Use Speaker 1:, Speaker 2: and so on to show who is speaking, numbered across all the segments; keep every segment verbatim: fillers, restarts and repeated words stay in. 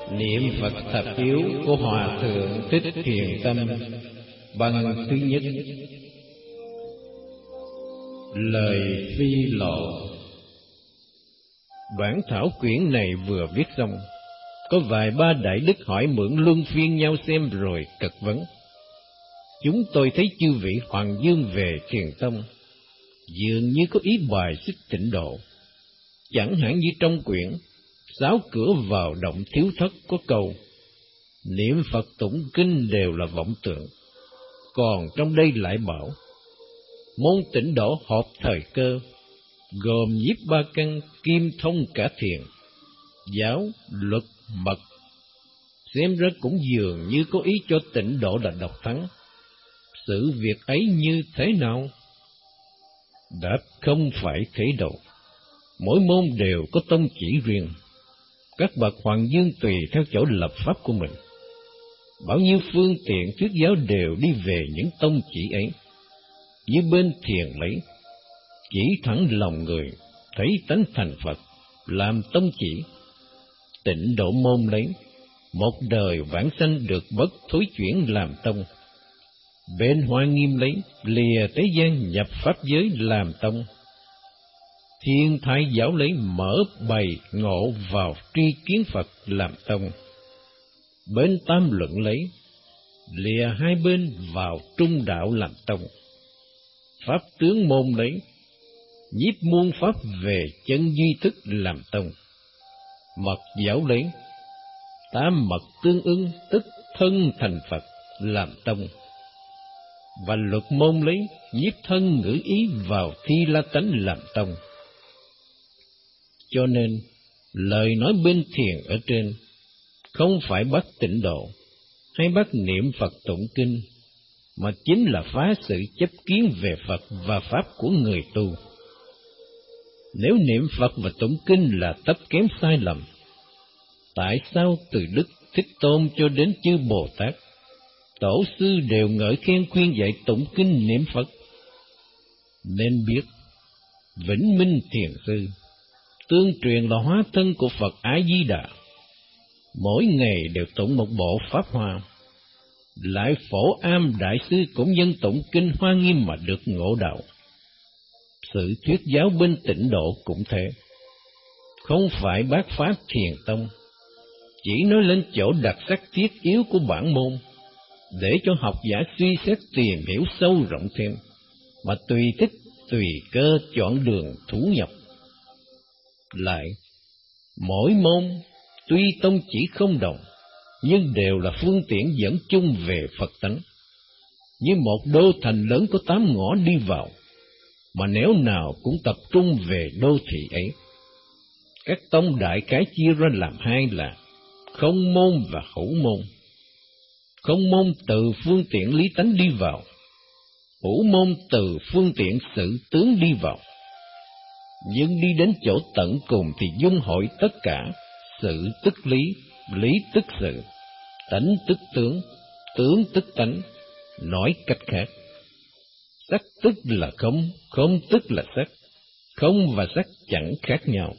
Speaker 1: Niệm Phật thập yếu của Hòa Thượng Thích Thiền Tâm. Băng thứ nhất. Lời phi lộ. Bản thảo quyển này vừa viết xong, có vài ba đại đức hỏi mượn luân phiên nhau xem rồi cật vấn. Chúng tôi thấy chư vị Hoàng Dương về Thiền Tông dường như có ý bài xích Tịnh Độ. Chẳng hạn như trong quyển Sáu cửa vào động thiếu thất có câu niệm Phật tụng kinh đều là vọng tưởng, còn trong đây lại bảo môn Tịnh Độ họp thời cơ, gồm nhiếp ba căn, kim thông cả thiền, giáo, luật, mật. Xem ra cũng dường như có ý cho Tịnh Độ là độc thắng. Sự việc ấy như thế nào? Đáp không phải thế đâu. Mỗi môn đều có tông chỉ riêng. Các bậc Hoàng Dương tùy theo chỗ lập pháp của mình. Bao nhiêu phương tiện thuyết giáo đều đi về những tông chỉ ấy. Như bên thiền lấy, chỉ thẳng lòng người, thấy tánh thành Phật, làm tông chỉ. Tịnh Độ môn lấy, một đời vãng sanh được bất thối chuyển làm tông. Bên Hoa Nghiêm lấy, lìa thế gian nhập pháp giới làm tông. Thiên Thái giáo lấy, mở bày ngộ vào tri kiến Phật làm tông. Bên Tam Luận lấy, lìa hai bên vào trung đạo làm tông. Pháp tướng môn lấy, nhiếp muôn pháp về chân duy thức làm tông. Mật giáo lấy, tam mật tương ưng tức thân thành Phật làm tông. Và luật môn lấy, nhiếp thân ngữ ý vào thi la tánh làm tông. Cho nên, lời nói bên thiền ở trên, không phải bắt Tịnh Độ, hay bắt niệm Phật tụng kinh, mà chính là phá sự chấp kiến về Phật và Pháp của người tu. Nếu niệm Phật và tụng kinh là tấp kém sai lầm, tại sao từ Đức Thích Tôn cho đến chư Bồ Tát, Tổ sư đều ngợi khen khuyên dạy tụng kinh niệm Phật? Nên biết, Vĩnh Minh Thiền Sư, tương truyền là hóa thân của Phật A-di-đà, mỗi ngày đều tụng một bộ Pháp Hoa. Lại Phổ Am Đại Sư cũng dân tụng kinh Hoa Nghiêm mà được ngộ đạo. Sự thuyết giáo bên Tịnh Độ cũng thế, không phải bác Pháp Thiền Tông, chỉ nói lên chỗ đặc sắc thiết yếu của bản môn, để cho học giả suy xét tìm hiểu sâu rộng thêm, mà tùy thích, tùy cơ chọn đường thủ nhập. Lại, mỗi môn tuy tông chỉ không đồng, nhưng đều là phương tiện dẫn chung về Phật tánh. Như một đô thành lớn có tám ngõ đi vào, mà nẻo nào cũng tập trung về đô thị ấy. Các tông đại khái chia ra làm hai là không môn và hữu môn. Không môn từ phương tiện lý tánh đi vào, hữu môn từ phương tiện sự tướng đi vào. Nhưng đi đến chỗ tận cùng thì dung hội tất cả, sự tức lý, lý tức sự, tánh tức tướng, tướng tức tánh. Nói cách khác, sắc tức là không, không tức là sắc, không và sắc chẳng khác nhau.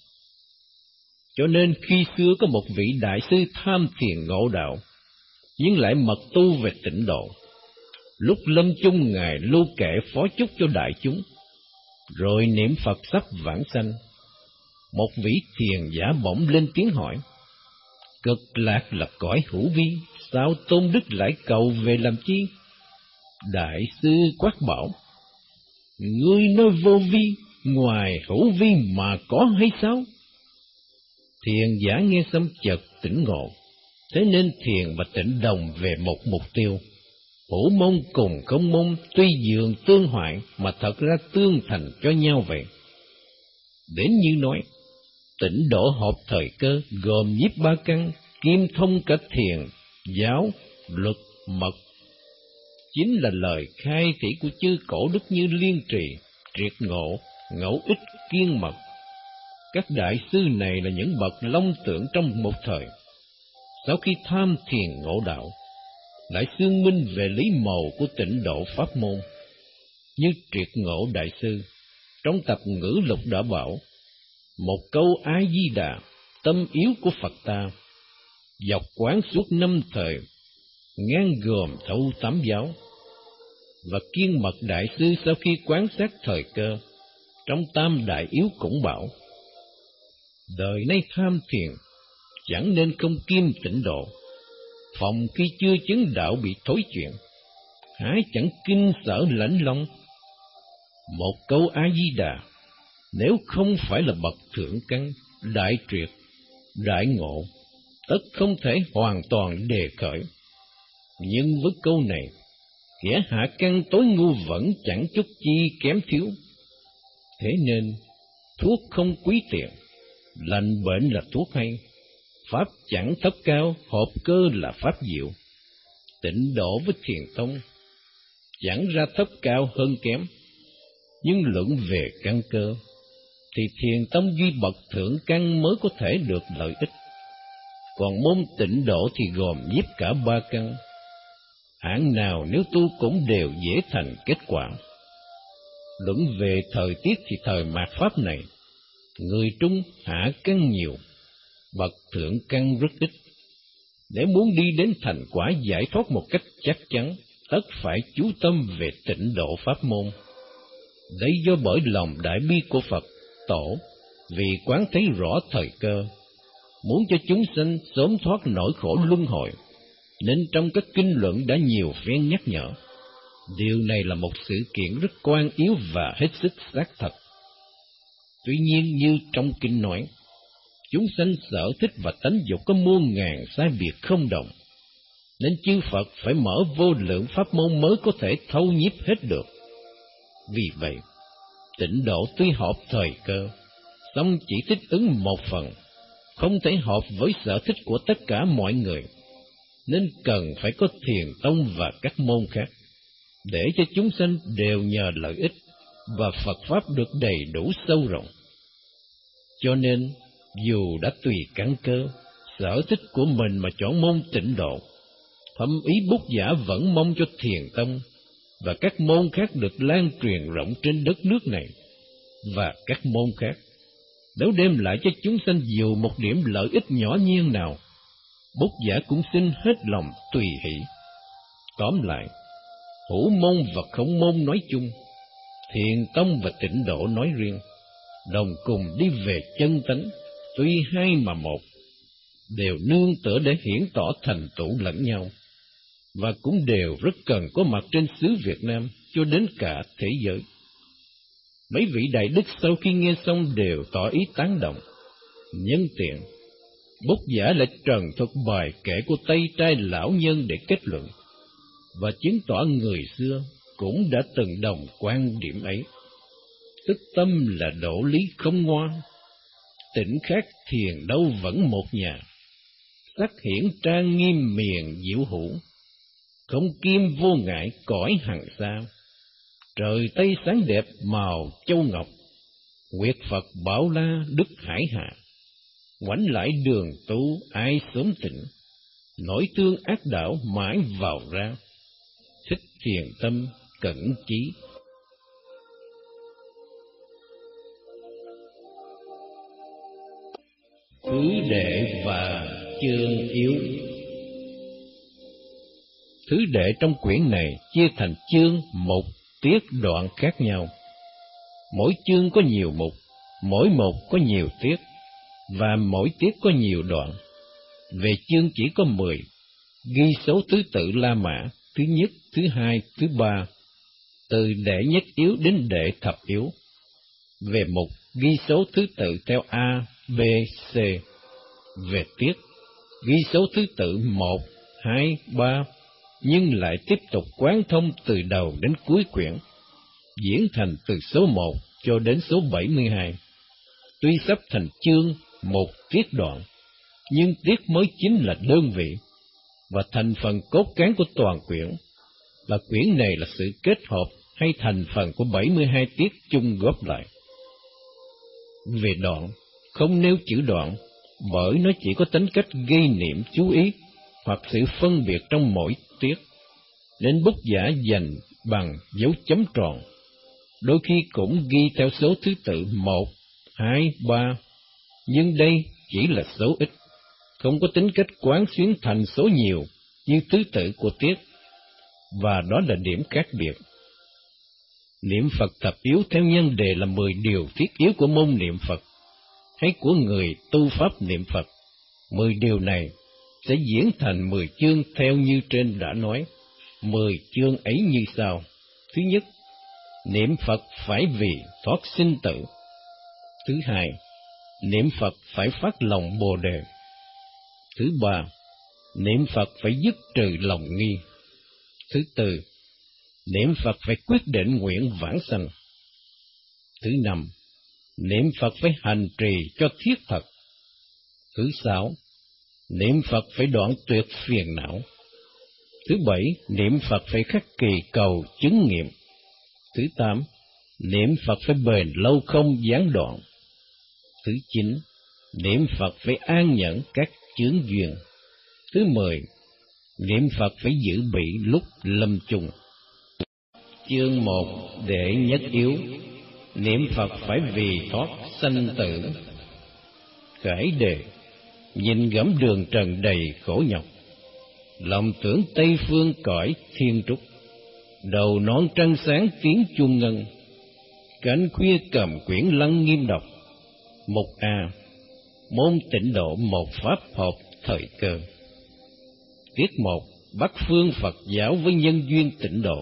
Speaker 1: Cho nên khi xưa có một vị đại sư tham thiền ngộ đạo, nhưng lại mật tu về Tịnh Độ. Lúc lâm chung Ngài lưu kệ phó chúc cho đại chúng, rồi niệm Phật sắp vãng sanh. Một vị thiền giả bỗng lên tiếng hỏi, cực lạc là cõi hữu vi, sao tôn đức lại cầu về làm chi? Đại sư quát bảo, ngươi nói vô vi, ngoài hữu vi mà có hay sao? Thiền giả nghe xong chợt tỉnh ngộ, thế nên thiền và tịnh đồng về một mục tiêu. Hữu môn cùng không môn tuy dường tương hoại mà thật ra tương thành cho nhau vậy. Đến như nói, Tịnh Độ họp thời cơ, gồm nhiếp ba căn, kim thông cả thiền, giáo, luật, mật. Chính là lời khai thị của chư cổ đức như Liên Trì, Triệt Ngộ, Ngẫu Ích, Kiên Mật. Các đại sư này là những bậc long tượng trong một thời. Sau khi tham thiền ngộ đạo, lại xương minh về lý màu của Tịnh Độ pháp môn. Như Triệt Ngộ đại sư trong tập Ngữ Lục đã bảo, một câu A Di Đà, tâm yếu của Phật ta, dọc quán suốt năm thời, ngang gồm thấu tám giáo. Và Kiên Mật Đại Sư sau khi quan sát thời cơ, trong Tam Đại Yếu cũng bảo: đời nay tham thiền, chẳng nên không kiêm tịnh độ, phòng khi chưa chứng đạo bị thối chuyện, hái chẳng kinh sở lãnh long. Một câu A Di Đà, nếu không phải là bậc thượng căn, đại triệt, đại ngộ, tất không thể hoàn toàn đề khởi. Nhưng với câu này, kẻ hạ căn tối ngu vẫn chẳng chút chi kém thiếu. Thế nên, thuốc không quý tiền, lành bệnh là thuốc hay, pháp chẳng thấp cao, hợp cơ là pháp diệu. Tịnh độ với thiền tông, chẳng ra thấp cao hơn kém, nhưng luận về căn cơ, thì thiền tông duy bậc thượng căn mới có thể được lợi ích. Còn môn tịnh độ thì gồm nhiếp cả ba căn, hạng nào nếu tu cũng đều dễ thành kết quả. Luận về thời tiết thì thời mạt pháp này, người trung hạ căn nhiều, bậc thượng căn rất ít. Để muốn đi đến thành quả giải thoát một cách chắc chắn, tất phải chú tâm về tịnh độ pháp môn. Đây do bởi lòng đại bi của Phật Tổ, vì quán thấy rõ thời cơ, muốn cho chúng sanh sớm thoát nỗi khổ luân hồi, nên trong các kinh luận đã nhiều phen nhắc nhở. Điều này là một sự kiện rất quan yếu và hết sức xác thật. Tuy nhiên như trong kinh nói, chúng sanh sở thích và tánh dục có muôn ngàn sai biệt không đồng, nên chư Phật phải mở vô lượng pháp môn mới có thể thâu nhiếp hết được. Vì vậy, tịnh độ tuy hợp thời cơ, song chỉ thích ứng một phần, không thể hợp với sở thích của tất cả mọi người, nên cần phải có thiền tông và các môn khác, để cho chúng sanh đều nhờ lợi ích và Phật Pháp được đầy đủ sâu rộng. Cho nên, dù đã tùy căn cơ, sở thích của mình mà chọn môn tịnh độ, thâm ý Bút Giả vẫn mong cho thiền tông và các môn khác được lan truyền rộng trên đất nước này, và các môn khác, nếu đem lại cho chúng sanh dù một điểm lợi ích nhỏ nhen nào, Bút Giả cũng xin hết lòng tùy hỷ. Tóm lại, hữu môn và không môn nói chung, thiền tông và tịnh độ nói riêng, đồng cùng đi về chân tánh, tuy hai mà một, đều nương tựa để hiển tỏ thành tựu lẫn nhau, và cũng đều rất cần có mặt trên xứ Việt Nam cho đến cả thế giới. Mấy vị đại đức sau khi nghe xong đều tỏ ý tán đồng. Nhân tiện, Bút Giả lại trần thuật bài kể của Tây Trai lão nhân để kết luận, và chứng tỏ người xưa cũng đã từng đồng quan điểm ấy. Tức tâm là độ lý không ngoan, tỉnh khác thiền đâu vẫn một nhà, sắc hiển trang nghiêm miền diệu hữu, không kim vô ngại cõi hằng xa, trời Tây sáng đẹp màu châu ngọc, nguyệt Phật bảo la đức hải hạ, ngoảnh lại đường tu ai sớm tỉnh, nỗi thương ác đạo mãi vào ra, thích thiền tâm cẩn chí. Thứ đệ và chương yếu. Thứ đệ trong quyển này chia thành chương, mục, tiết, đoạn khác nhau. Mỗi chương có nhiều mục, mỗi mục có nhiều tiết, và mỗi tiết có nhiều đoạn. Về chương chỉ có mười, ghi số thứ tự La Mã, thứ nhất, thứ hai, thứ ba, từ đệ nhất yếu đến đệ thập yếu. Về mục, ghi số thứ tự theo A, B, C. Về tiết, ghi số thứ tự một, hai, ba, nhưng lại tiếp tục quán thông từ đầu đến cuối quyển, diễn thành từ số một cho đến số bảy mươi hai. Tuy sắp thành chương, một tiết đoạn, nhưng tiết mới chính là đơn vị, và thành phần cốt cán của toàn quyển, và quyển này là sự kết hợp hay thành phần của bảy mươi hai tiết chung góp lại. Về đoạn, không nêu chữ đoạn, bởi nó chỉ có tính cách ghi niệm chú ý, hoặc sự phân biệt trong mỗi tiết, nên Bút Giả dành bằng dấu chấm tròn, đôi khi cũng ghi theo số thứ tự một, hai, ba, nhưng đây chỉ là số ít, không có tính cách quán xuyến thành số nhiều như tứ tự của Tiết, và đó là điểm khác biệt. Niệm Phật thập yếu theo nhân đề là mười điều thiết yếu của môn niệm Phật, hay của người tu pháp niệm Phật. Mười điều này sẽ diễn thành mười chương theo như trên đã nói. Mười chương ấy như sau. Thứ nhất, niệm Phật phải vì thoát sinh tử. Thứ hai, niệm Phật phải phát lòng Bồ Đề. Thứ ba, niệm Phật phải dứt trừ lòng nghi. Thứ tư, niệm Phật phải quyết định nguyện vãng sanh. Thứ năm, niệm Phật phải hành trì cho thiết thật. Thứ sáu, niệm Phật phải đoạn tuyệt phiền não. Thứ bảy, niệm Phật phải khắc kỳ cầu chứng nghiệm. Thứ tám, niệm Phật phải bền lâu không gián đoạn. Thứ chín, niệm Phật phải an nhẫn các chướng duyên. Thứ mười, niệm Phật phải giữ bị lúc lâm chung. Chương một, đệ nhất yếu, niệm Phật phải vì thoát sanh tử. Khải đề, nhìn gẫm đường trần đầy khổ nhọc, lòng tưởng Tây phương cõi thiên trúc, đầu nón trăng sáng tiếng chuông ngân, cánh khuya cầm quyển lăng nghiêm đọc. Mục A, môn tịnh độ một pháp hợp thời cơ. Tiết một, Bắc phương Phật giáo với nhân duyên tịnh độ.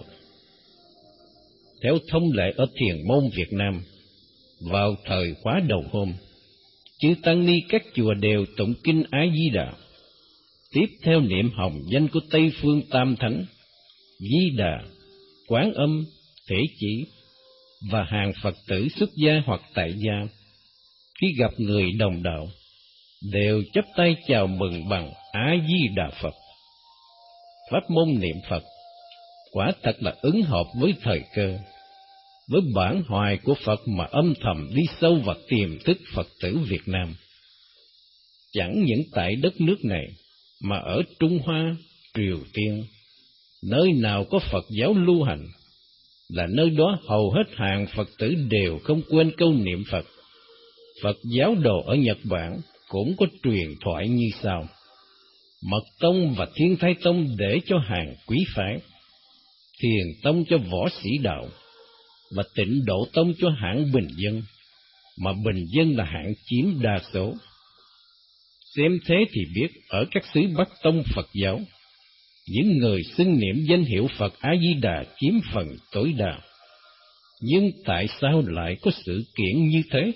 Speaker 1: Theo thông lệ ở Thiền môn Việt Nam, vào thời khóa đầu hôm, chư tăng ni các chùa đều tụng kinh A Di Đà, tiếp theo niệm hồng danh của Tây phương Tam Thánh, Di Đà, Quán Âm, Thể Chỉ, và hàng Phật tử xuất gia hoặc tại gia, khi gặp người đồng đạo, đều chắp tay chào mừng bằng A Di Đà Phật. Pháp môn niệm Phật quả thật là ứng hợp với thời cơ, với bản hoài của Phật mà âm thầm đi sâu vào tiềm thức Phật tử Việt Nam. Chẳng những tại đất nước này, mà ở Trung Hoa, Triều Tiên, nơi nào có Phật giáo lưu hành, là nơi đó hầu hết hàng Phật tử đều không quên câu niệm Phật. Phật giáo đồ ở Nhật Bản cũng có truyền thoại như sau: Mật Tông và Thiên Thai Tông để cho hàng quý phái, Thiền Tông cho võ sĩ đạo, và Tịnh Độ Tông cho hạng bình dân, mà bình dân là hạng chiếm đa số. Xem thế thì biết ở các xứ Bắc Tông Phật giáo, những người xưng niệm danh hiệu Phật A-di-đà chiếm phần tối đa. Nhưng tại sao lại có sự kiện như thế?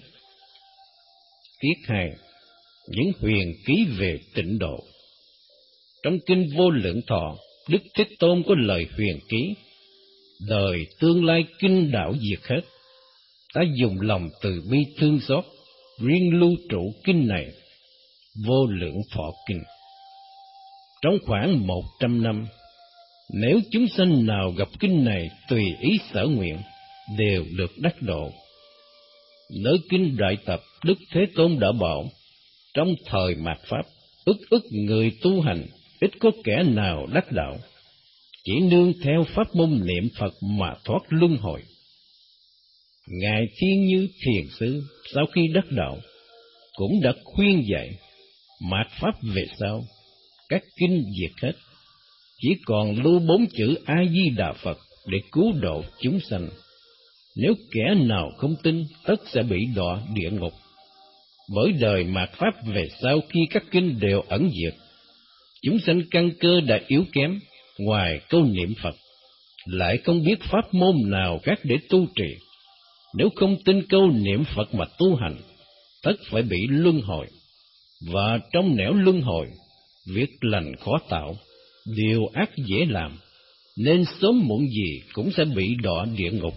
Speaker 1: Tiết hai, những huyền ký về tịnh độ. Trong kinh Vô Lượng Thọ, Đức Thế Tôn có lời huyền ký: đời tương lai kinh đạo diệt hết, ta dùng lòng từ bi thương xót, riêng lưu trụ kinh này, Vô Lượng Thọ Kinh. Trong khoảng một trăm năm, nếu chúng sanh nào gặp kinh này tùy ý sở nguyện, đều được đắc độ. Nơi kinh Đại Tập, Đức Thế Tôn đã bảo, trong thời mạt Pháp, ức ức người tu hành, ít có kẻ nào đắc đạo, chỉ nương theo pháp môn niệm Phật mà thoát luân hồi. Ngài Thiên Như Thiền Sư sau khi đắc đạo cũng đã khuyên dạy, mạt Pháp về sau, các kinh diệt hết, chỉ còn lưu bốn chữ A-di-đà Phật để cứu độ chúng sanh. Nếu kẻ nào không tin, tất sẽ bị đọa địa ngục. Bởi đời mạt Pháp về sau khi các kinh đều ẩn diệt, chúng sanh căn cơ đã yếu kém, ngoài câu niệm Phật, lại không biết pháp môn nào khác để tu trì. Nếu không tin câu niệm Phật mà tu hành, tất phải bị luân hồi. Và trong nẻo luân hồi, việc lành khó tạo, điều ác dễ làm, nên sớm muộn gì cũng sẽ bị đọa địa ngục.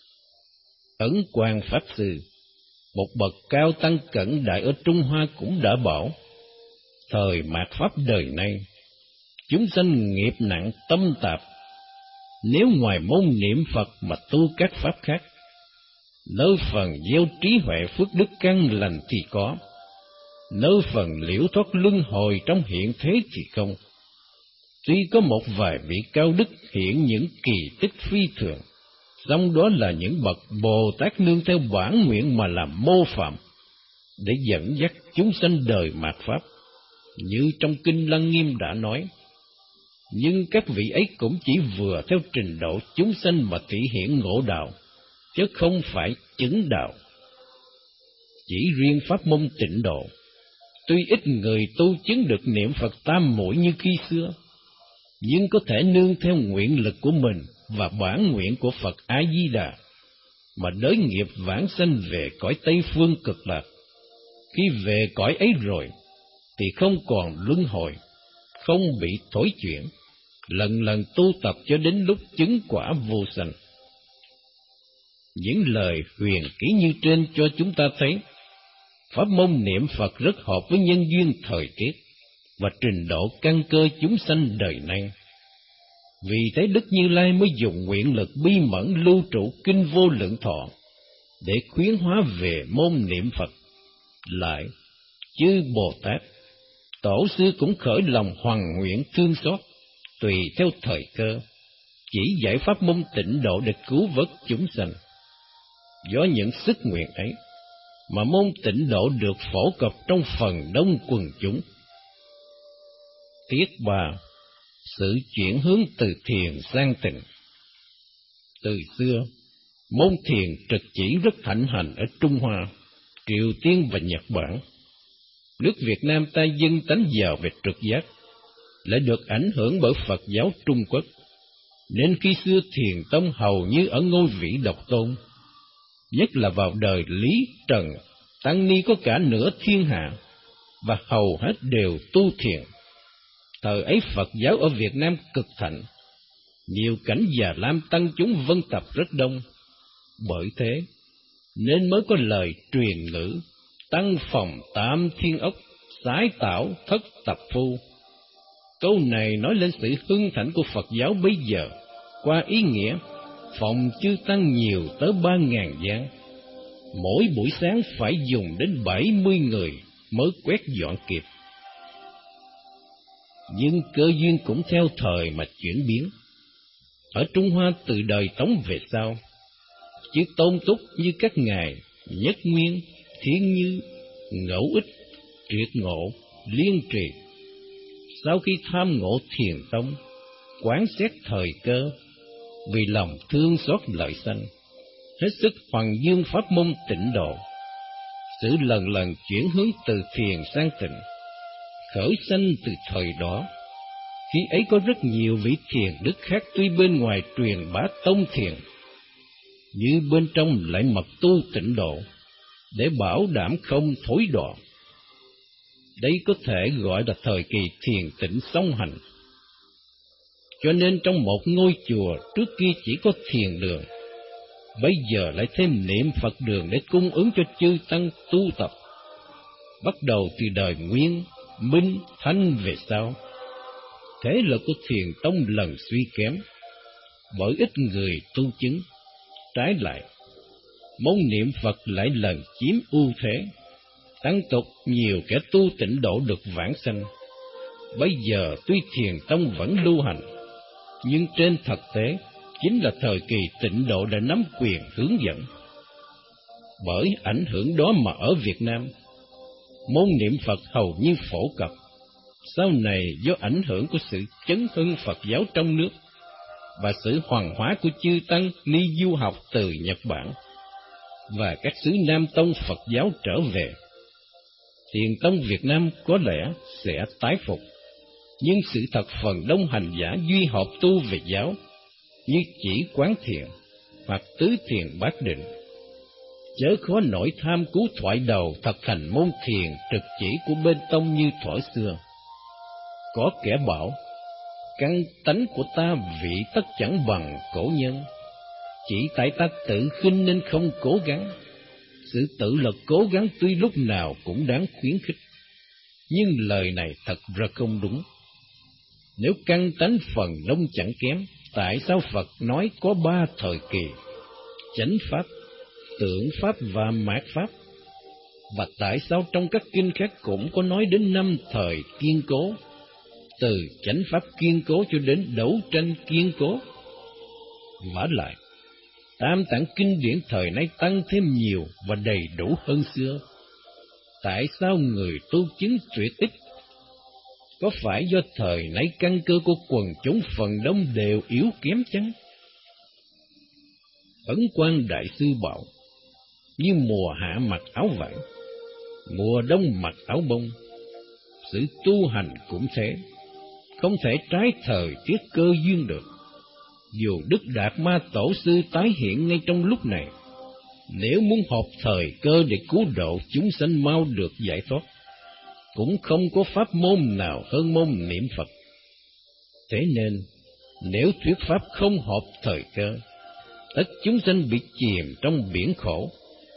Speaker 1: Ấn Quang Pháp Sư, một bậc cao tăng cẩn đại ở Trung Hoa, cũng đã bảo, thời mạt Pháp đời nay, chúng sanh nghiệp nặng tâm tạp, nếu ngoài môn niệm Phật mà tu các pháp khác, nơi phần gieo trí huệ phước đức căn lành thì có, nơi phần liễu thoát luân hồi trong hiện thế thì không. Tuy có một vài vị cao đức hiện những kỳ tích phi thường, song đó là những bậc Bồ Tát nương theo bản nguyện mà làm mô phạm, để dẫn dắt chúng sanh đời mạt Pháp, Như trong Kinh Lăng Nghiêm đã nói, nhưng các vị ấy cũng chỉ vừa theo trình độ chúng sanh mà thị hiện ngộ đạo, chứ không phải chứng đạo. Chỉ riêng pháp môn Tịnh Độ, tuy ít người tu chứng được niệm Phật tam muội như khi xưa, nhưng có thể nương theo nguyện lực của mình và bản nguyện của Phật A Di Đà mà đới nghiệp vãng sanh về cõi Tây Phương Cực Lạc. Khi về cõi ấy rồi thì không còn luân hồi, không bị thối chuyển, lần lần tu tập cho đến lúc chứng quả vô sanh. Những lời huyền kỹ như trên cho chúng ta thấy, pháp môn niệm Phật rất hợp với nhân duyên thời tiết và trình độ căn cơ chúng sanh đời nay. Vì thế Đức Như Lai mới dùng nguyện lực bi mẫn lưu trụ Kinh Vô Lượng Thọ để khuyến hóa về môn niệm Phật. Lại, chư Bồ Tát, Tổ sư cũng khởi lòng hoằng nguyện thương xót, tùy theo thời cơ, chỉ dạy pháp môn Tịnh Độ để cứu vớt chúng sanh. Do những sức nguyện ấy mà môn Tịnh Độ được phổ cập trong phần đông quần chúng. Tiết ba, sự chuyển hướng từ thiền sang tịnh. Từ xưa, môn thiền trực chỉ rất thịnh hành ở Trung Hoa, Triều Tiên và Nhật Bản. Nước Việt Nam ta dân tánh giàu về trực giác, lại được ảnh hưởng bởi Phật giáo Trung Quốc, nên khi xưa thiền tông hầu như ở ngôi vị độc tôn. Nhất là vào đời Lý Trần, tăng ni có cả nửa thiên hạ, và hầu hết đều tu thiền. Thời ấy Phật giáo ở Việt Nam cực thịnh, nhiều cảnh già lam tăng chúng vân tập rất đông. Bởi thế, nên mới có lời truyền ngữ, tăng phòng tam thiên ốc, sái tảo thất tập phu. Câu này nói lên sự hưng thịnh của Phật giáo bây giờ, qua ý nghĩa, phòng chư tăng nhiều tới ba ngàn gian. Mỗi buổi sáng phải dùng đến bảy mươi người mới quét dọn kịp. Nhưng cơ duyên cũng theo thời mà chuyển biến. Ở Trung Hoa từ đời Tống về sau, chư tôn túc như các ngài Nhất Nguyên, Thiên Như, Ngẫu Ích, Triệt Ngộ, Liên Trì, sau khi tham ngộ thiền tông, quán xét thời cơ, vì lòng thương xót lợi sanh, hết sức hoằng dương pháp môn Tịnh Độ, sự lần lần chuyển hướng từ thiền sang tịnh, khởi sanh từ thời đó. Khi ấy có rất nhiều vị thiền đức khác, tuy bên ngoài truyền bá tông thiền, như bên trong lại mật tu Tịnh Độ, để bảo đảm không thối đọa. Đây có thể gọi là thời kỳ thiền tịnh song hành. Cho nên trong một ngôi chùa trước kia chỉ có thiền đường, bây giờ lại thêm niệm Phật đường để cung ứng cho chư tăng tu tập. Bắt đầu từ đời Nguyên, Minh, Thanh về sau, thế lực của thiền tông lần suy kém, bởi ít người tu chứng. Trái lại, môn niệm Phật lại lần chiếm ưu thế, tăng tục nhiều kẻ tu Tịnh Độ được vãng sanh. Bây giờ tuy thiền tông vẫn lưu hành, nhưng trên thực tế chính là thời kỳ Tịnh Độ đã nắm quyền hướng dẫn. Bởi ảnh hưởng đó mà ở Việt Nam, môn niệm Phật hầu như phổ cập. Sau này do ảnh hưởng của sự chấn hưng Phật giáo trong nước và sự hoàn hóa của chư tăng ni du học từ Nhật Bản và các xứ Nam tông Phật giáo trở về, thiền tông Việt Nam có lẽ sẽ tái phục. Nhưng sự thật phần đông hành giả duy hợp tu về giáo, như chỉ quán thiền hoặc tứ thiền bát định, chớ khó nổi tham cứu thoại đầu thật thành môn thiền trực chỉ của bên tông như thuở xưa. Có kẻ bảo, căn tánh của ta vị tất chẳng bằng cổ nhân, chỉ tại ta tự khinh nên không cố gắng. Sự tự lực cố gắng tuy lúc nào cũng đáng khuyến khích, nhưng lời này thật ra không đúng. Nếu căn tánh phần đông chẳng kém, tại sao Phật nói có ba thời kỳ: chánh pháp, tượng pháp và mạt pháp? Và tại sao trong các kinh khác cũng có nói đến năm thời kiên cố, từ chánh pháp kiên cố cho đến đấu tranh kiên cố? Vả lại, tam tạng kinh điển thời nay tăng thêm nhiều và đầy đủ hơn xưa. Tại sao người tu chứng tuyệt ích, Có phải do thời nay căn cơ của quần chúng phần đông đều yếu kém chăng? Ấn Quang Đại Sư bảo, như mùa hạ mặc áo vải, mùa đông mặc áo bông, sự tu hành cũng thế, không thể trái thời tiết cơ duyên được. Dù Đức Đạt Ma Tổ Sư tái hiện ngay trong lúc này, nếu muốn hợp thời cơ để cứu độ chúng sanh mau được giải thoát, cũng không có pháp môn nào hơn môn niệm Phật. Thế nên, nếu thuyết pháp không hợp thời cơ, tất chúng sanh bị chìm trong biển khổ.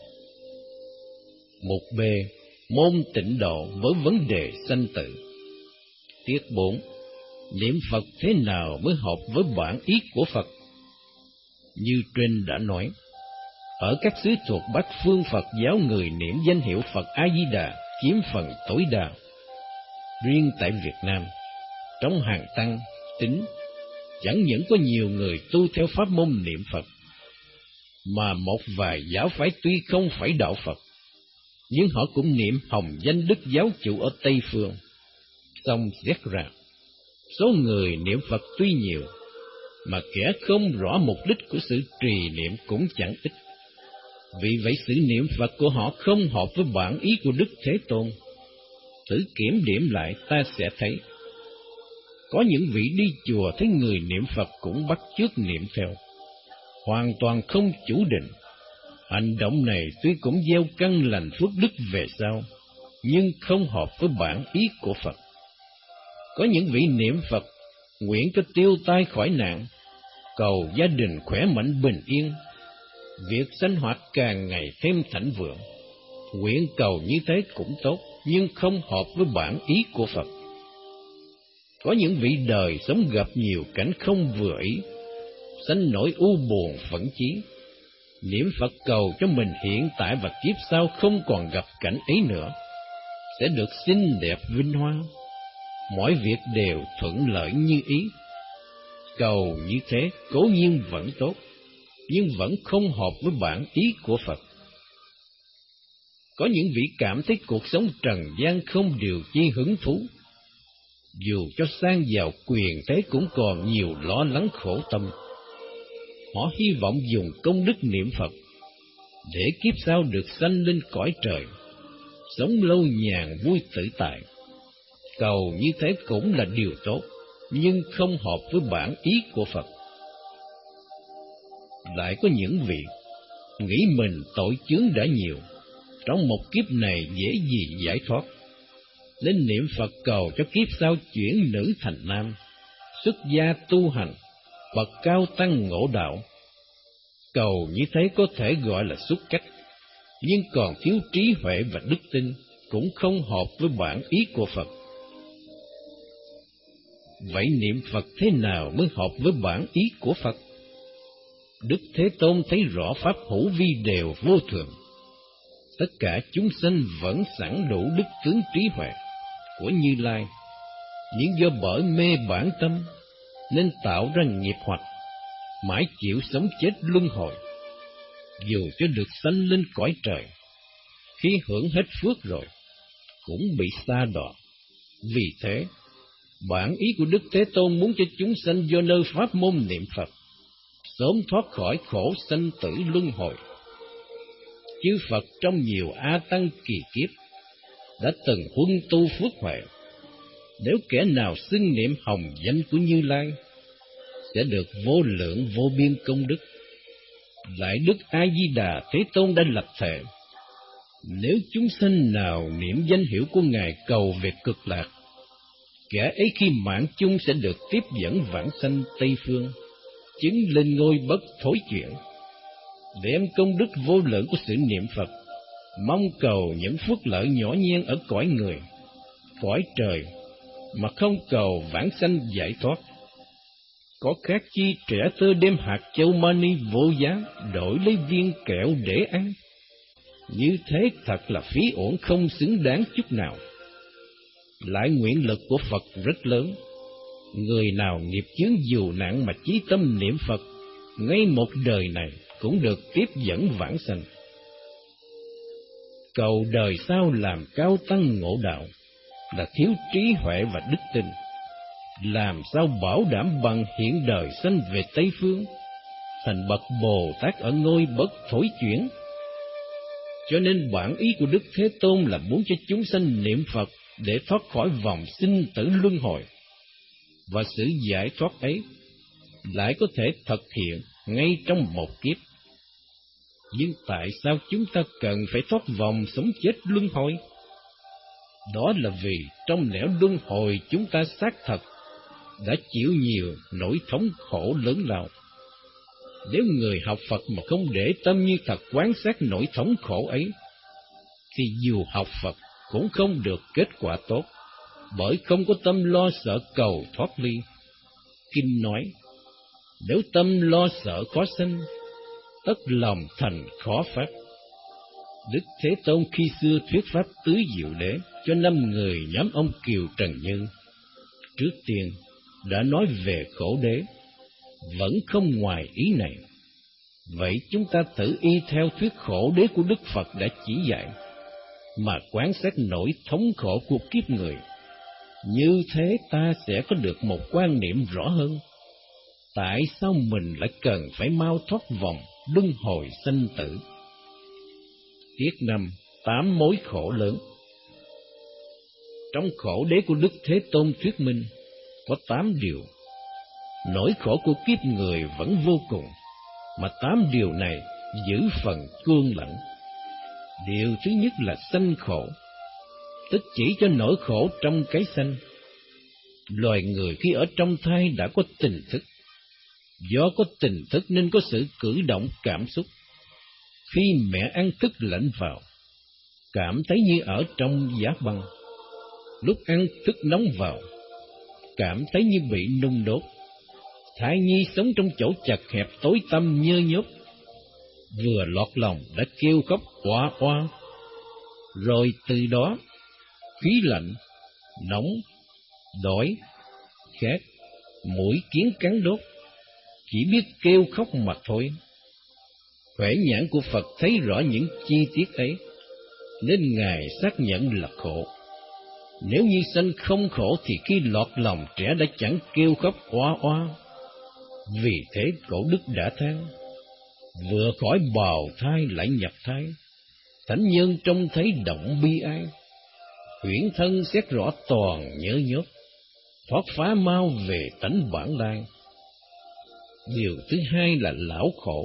Speaker 1: Mục B. Môn tịnh độ với vấn đề sanh tử. Tiết bốn. Niệm Phật thế nào mới hợp với bản ý của Phật? Như trên đã nói, ở các xứ thuộc Bắc phương Phật giáo, người niệm danh hiệu Phật A-di-đà chiếm phần tối đa. Riêng tại Việt Nam, trong hàng tăng, tín, chẳng những có nhiều người tu theo pháp môn niệm Phật, mà một vài giáo phái tuy không phải đạo Phật, nhưng họ cũng niệm hồng danh Đức Giáo Chủ ở Tây Phương. Xong xét ra, số người niệm Phật tuy nhiều, mà kẻ không rõ mục đích của sự trì niệm cũng chẳng ít. Vì vậy sự niệm Phật của họ không hợp với bản ý của Đức Thế Tôn. Thử kiểm điểm lại ta sẽ thấy, có những vị đi chùa thấy người niệm Phật cũng bắt chước niệm theo, hoàn toàn không chủ định. Hành động này tuy cũng gieo căn lành phước đức về sau, nhưng không hợp với bản ý của Phật. Có những vị niệm Phật nguyện cho tiêu tai khỏi nạn, cầu gia đình khỏe mạnh bình yên, việc sinh hoạt càng ngày thêm thịnh vượng. Nguyện cầu như thế cũng tốt, nhưng không hợp với bản ý của Phật. Có những vị đời sống gặp nhiều cảnh không vừa ý, sanh nỗi u buồn phẫn chí, niệm Phật cầu cho mình hiện tại và kiếp sau không còn gặp cảnh ấy nữa, sẽ được xinh đẹp vinh hoa, mọi việc đều thuận lợi như ý. Cầu như thế cố nhiên vẫn tốt, nhưng vẫn không hợp với bản ý của Phật. Có những vị cảm thấy cuộc sống trần gian không điều chi hứng thú, dù cho sang giàu quyền thế cũng còn nhiều lo lắng khổ tâm. Họ hy vọng dùng công đức niệm Phật để kiếp sau được sanh lên cõi trời, sống lâu nhàn vui tự tại. Cầu như thế cũng là điều tốt, nhưng không hợp với bản ý của Phật. Lại có những vị nghĩ mình tội chướng đã nhiều, trong một kiếp này dễ gì giải thoát, nên niệm Phật cầu cho kiếp sau chuyển nữ thành nam, xuất gia tu hành, bậc cao tăng ngộ đạo. Cầu như thế có thể gọi là xuất cách, nhưng còn thiếu trí huệ và đức tin, cũng không hợp với bản ý của Phật. Vậy niệm Phật thế nào mới hợp với bản ý của Phật? Đức Thế Tôn thấy rõ pháp hữu vi đều vô thường, tất cả chúng sanh vẫn sẵn đủ đức tướng trí huệ của Như Lai, nhưng do bởi mê bản tâm nên tạo ra nghiệp hoặc, mãi chịu sống chết luân hồi. Dù cho được sanh lên cõi trời, khi hưởng hết phước rồi cũng bị sa đọa. Vì thế, bản ý của Đức Thế Tôn muốn cho chúng sanh do nơi pháp môn niệm Phật sớm thoát khỏi khổ sanh tử luân hồi. Chư Phật trong nhiều A Tăng kỳ kiếp đã từng huân tu phước huệ. Nếu kẻ nào xưng niệm hồng danh của Như Lai, sẽ được vô lượng vô biên công đức. Lại Đức A Di Đà Thế Tôn đã lập thệ, nếu chúng sanh nào niệm danh hiệu của Ngài cầu về cực lạc, kẻ ấy khi mạng chung sẽ được tiếp dẫn vãng sanh Tây Phương, chứng lên ngôi bất thối chuyển. Đem công đức vô lượng của sự niệm Phật, mong cầu những phước lợi nhỏ nhen ở cõi người, cõi trời, mà không cầu vãng sanh giải thoát. Có khác chi trẻ thơ đem hạt châu mani vô giá đổi lấy viên kẹo để ăn? Như thế thật là phí uổng, không xứng đáng chút nào. Lại nguyện lực của Phật rất lớn. Người nào nghiệp chướng dù nặng mà chí tâm niệm Phật, ngay một đời này cũng được tiếp dẫn vãng sanh. Cầu đời sau làm cao tăng ngộ đạo, là thiếu trí huệ và đức tin. Làm sao bảo đảm bằng hiện đời sanh về Tây Phương, thành bậc Bồ Tát ở ngôi bất thối chuyển? Cho nên bản ý của Đức Thế Tôn là muốn cho chúng sanh niệm Phật để thoát khỏi vòng sinh tử luân hồi. Và sự giải thoát ấy lại có thể thực hiện ngay trong một kiếp. Nhưng tại sao chúng ta cần phải thoát vòng sống chết luân hồi? Đó là vì trong nẻo luân hồi chúng ta xác thật đã chịu nhiều nỗi thống khổ lớn lao. Nếu người học Phật mà không để tâm như thật quán sát nỗi thống khổ ấy, thì dù học Phật cũng không được kết quả tốt, bởi không có tâm lo sợ cầu thoát ly. Kinh nói, nếu tâm lo sợ khó sanh, tất lòng thành khó phát. Đức Thế Tôn khi xưa thuyết pháp tứ diệu đế cho năm người nhóm ông Kiều Trần Như, trước tiên đã nói về khổ đế, vẫn không ngoài ý này. Vậy chúng ta thử y theo thuyết khổ đế của Đức Phật đã chỉ dạy, mà quán sát nỗi thống khổ của kiếp người. Như thế ta sẽ có được một quan niệm rõ hơn. Tại sao mình lại cần phải mau thoát vòng luân hồi sanh tử? Tiết năm, tám mối khổ lớn. Trong khổ đế của Đức Thế Tôn thuyết minh có tám điều. Nỗi khổ của kiếp người vẫn vô cùng, mà tám điều này giữ phần cương lãnh. Điều thứ nhất là sanh khổ, tức chỉ cho nỗi khổ trong cái sanh. Loài người khi ở trong thai đã có tình thức, do có tình thức nên có sự cử động cảm xúc. Khi mẹ ăn thức lạnh vào, cảm thấy như ở trong giá băng. Lúc ăn thức nóng vào, cảm thấy như bị nung đốt. Thai nhi sống trong chỗ chật hẹp tối tăm nhơ nhốt, vừa lọt lòng đã kêu khóc oa oa. Rồi từ đó, khí lạnh, nóng, đói, khát, mũi kiến cắn đốt, chỉ biết kêu khóc mà thôi. Huệ nhãn của Phật thấy rõ những chi tiết ấy, nên Ngài xác nhận là khổ. Nếu như sanh không khổ thì khi lọt lòng trẻ đã chẳng kêu khóc oa oa. Vì thế cổ đức đã than, vừa khỏi bào thai lại nhập thai, thánh nhân trông thấy động bi ai. Huyễn thân xét rõ toàn nhớ nhốt, thoát phá mau về tánh bản lai. Điều thứ hai là lão khổ,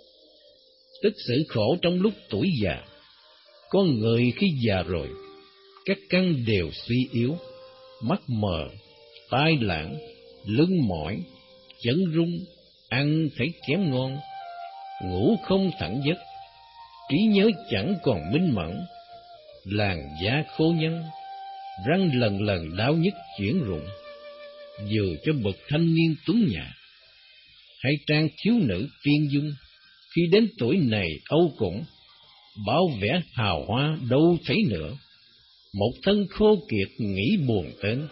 Speaker 1: tức sự khổ trong lúc tuổi già. Con người khi già rồi, các căn đều suy yếu, mắt mờ, tai lảng, lưng mỏi, chân rung, ăn thấy kém ngon, ngủ không thẳng giấc, trí nhớ chẳng còn minh mẫn, làn da khô nhăn, răng lần lần đau nhức chuyển rụng. Dù cho bậc thanh niên tuấn nhã hay trang thiếu nữ tiên dung, khi đến tuổi này âu cũng bao vẻ hào hoa đâu thấy nữa, một thân khô kiệt nghĩ buồn tên.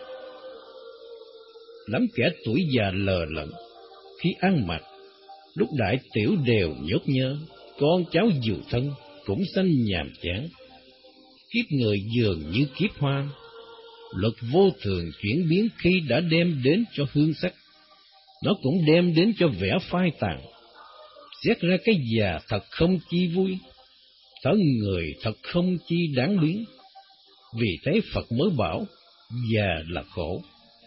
Speaker 1: Lắm kẻ tuổi già lờ lẫn, khi ăn mặc, lúc đại tiểu đều nhốt nhơ, con cháu dù thân cũng sanh nhàm chán. Kiếp người dường như kiếp hoa, luật vô thường chuyển biến. Khi đã đem đến cho hương sắc, nó cũng đem đến cho vẻ phai tàn. Xét ra cái già thật không chi vui, thân người thật không chi đáng luyến. Vì thế Phật mới bảo già là khổ.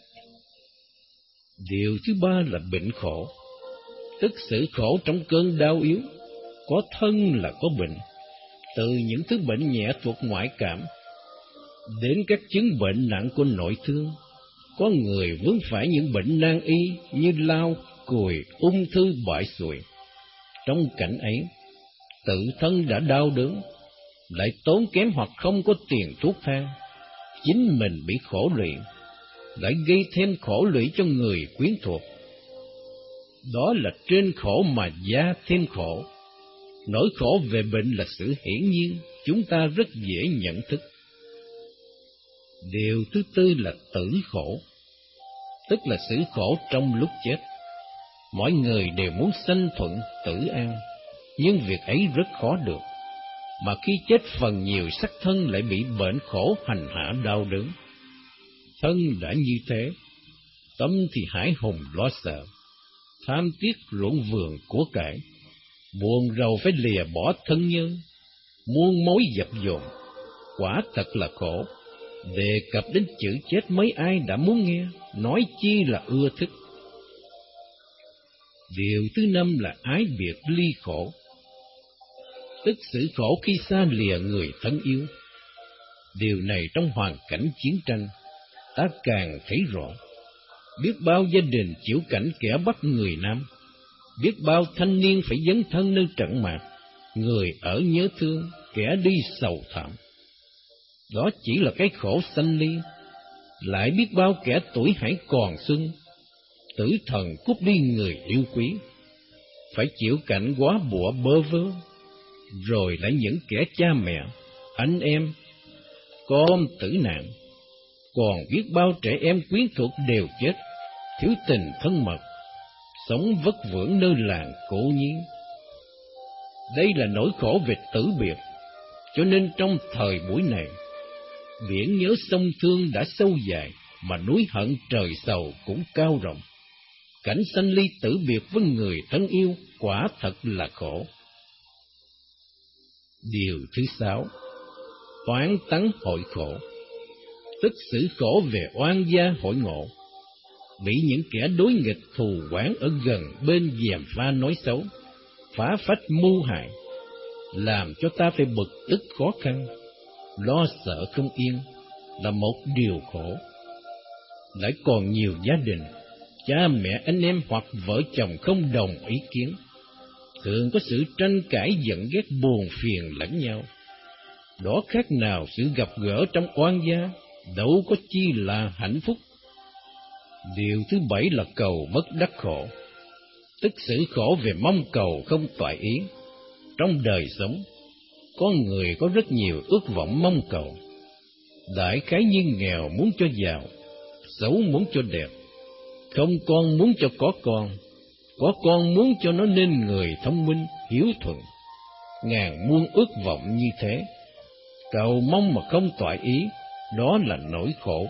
Speaker 1: Điều thứ ba là bệnh khổ, tức sự khổ trong cơn đau yếu. Có thân là có bệnh, từ những thứ bệnh nhẹ thuộc ngoại cảm đến các chứng bệnh nặng của nội thương. Có người vướng phải những bệnh nan y như lao, cùi, ung thư, bại sụi. Trong cảnh ấy, tự thân đã đau đớn, lại tốn kém hoặc không có tiền thuốc thang, chính mình bị khổ lụy, lại gây thêm khổ lụy cho người quyến thuộc. Đó là trên khổ mà gia thêm khổ. Nỗi khổ về bệnh là sự hiển nhiên, chúng ta rất dễ nhận thức. Điều thứ tư là tử khổ, tức là sự khổ trong lúc chết. Mọi người đều muốn sanh thuận tử an, nhưng việc ấy rất khó được. Mà khi chết phần nhiều sắc thân lại bị bệnh khổ hành hạ đau đớn. Thân đã như thế, tâm thì hãi hùng lo sợ, tham tiếc ruộng vườn của cải, buồn rầu phải lìa bỏ thân nhân, muôn mối dập dồn, quả thật là khổ. Đề cập đến chữ chết mấy ai đã muốn nghe, nói chi là ưa thích. Điều thứ năm là ái biệt ly khổ, tức sự khổ khi xa lìa người thân yêu. Điều này trong hoàn cảnh chiến tranh, ta càng thấy rõ. Biết bao gia đình chịu cảnh kẻ bắt người Nam, biết bao thanh niên phải dấn thân nơi trận mạc, người ở nhớ thương, kẻ đi sầu thảm. Đó chỉ là cái khổ sanh ly. Lại biết bao kẻ tuổi hãy còn xuân, tử thần cút đi người yêu quý, phải chịu cảnh quá bụa bơ vơ. Rồi lại những kẻ cha mẹ, anh em, con tử nạn. Còn biết bao trẻ em quyến thuộc đều chết, thiếu tình thân mật, sống vất vưởng nơi làng cổ nhiên. Đây là nỗi khổ về tử biệt. Cho nên trong thời buổi này, biển nhớ sông thương đã sâu dài, mà núi hận trời sầu cũng cao rộng. Cảnh sanh ly tử biệt với người thân yêu quả thật là khổ. Điều thứ sáu, oán tắng hội khổ, tức sự khổ về oan gia hội ngộ. Bị những kẻ đối nghịch thù oán ở gần bên gièm pha nói xấu, phá phách mưu hại, làm cho ta phải bực tức khó khăn, lo sợ không yên, là một điều khổ. Lại còn nhiều gia đình, cha mẹ anh em hoặc vợ chồng không đồng ý kiến, thường có sự tranh cãi giận ghét buồn phiền lẫn nhau. Đó khác nào sự gặp gỡ trong oan gia, đâu có chi là hạnh phúc. Điều thứ bảy là cầu bất đắc khổ, tức sự khổ về mong cầu không toại ý. Trong đời sống, con người có rất nhiều ước vọng mong cầu, đại khái như nghèo muốn cho giàu, xấu muốn cho đẹp, không con muốn cho có con, có con muốn cho nó nên người thông minh, hiếu thuận. Ngàn muôn ước vọng như thế, cầu mong mà không toại ý, đó là nỗi khổ.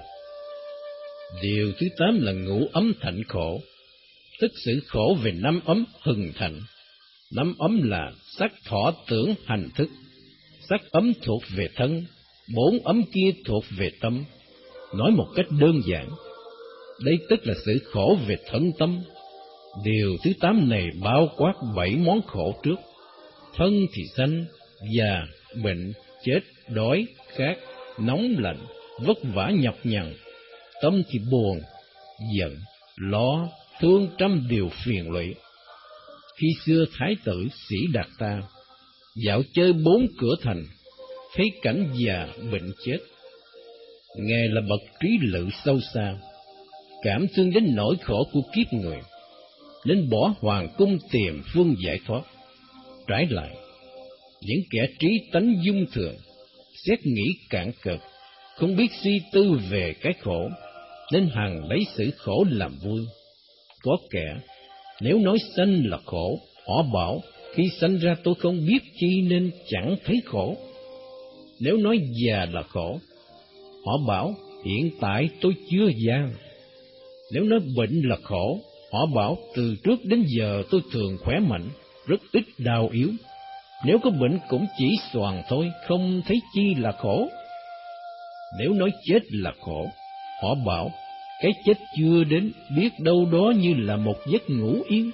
Speaker 1: Điều thứ tám là ngũ ấm thạnh khổ, tức sự khổ về năm ấm hừng thạnh. Năm ấm là sắc thọ tưởng hành thức, sắc ấm thuộc về thân, bốn ấm kia thuộc về tâm. Nói một cách đơn giản, đây tức là sự khổ về thân tâm. Điều thứ tám này bao quát bảy món khổ trước: thân thì sanh, già, bệnh, chết, đói, khát, nóng lạnh, vất vả nhọc nhằn. Tâm thì buồn, giận, lo, thương trăm điều phiền lụy. Khi xưa Thái tử Sĩ Đạt Ta dạo chơi bốn cửa thành, thấy cảnh già bệnh chết. Ngài là bậc trí lự sâu xa, cảm thương đến nỗi khổ của kiếp người, nên bỏ hoàng cung tìm phương giải thoát. Trái lại, những kẻ trí tánh dung thường, xét nghĩ cạn cực, không biết suy tư về cái khổ, nên hằng lấy sự khổ làm vui. Có kẻ, nếu nói sanh là khổ, họ bảo khi sanh ra tôi không biết chi nên chẳng thấy khổ. Nếu nói già là khổ, họ bảo hiện tại tôi chưa già. Nếu nói bệnh là khổ, họ bảo từ trước đến giờ tôi thường khỏe mạnh, rất ít đau yếu. Nếu có bệnh cũng chỉ xoàng thôi, không thấy chi là khổ. Nếu nói chết là khổ, họ bảo cái chết chưa đến, biết đâu đó như là một giấc ngủ yên.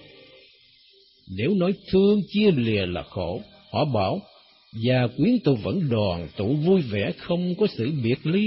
Speaker 1: Nếu nói thương chia lìa là khổ, họ bảo gia quyến tôi vẫn đoàn tụ vui vẻ, không có sự biệt ly.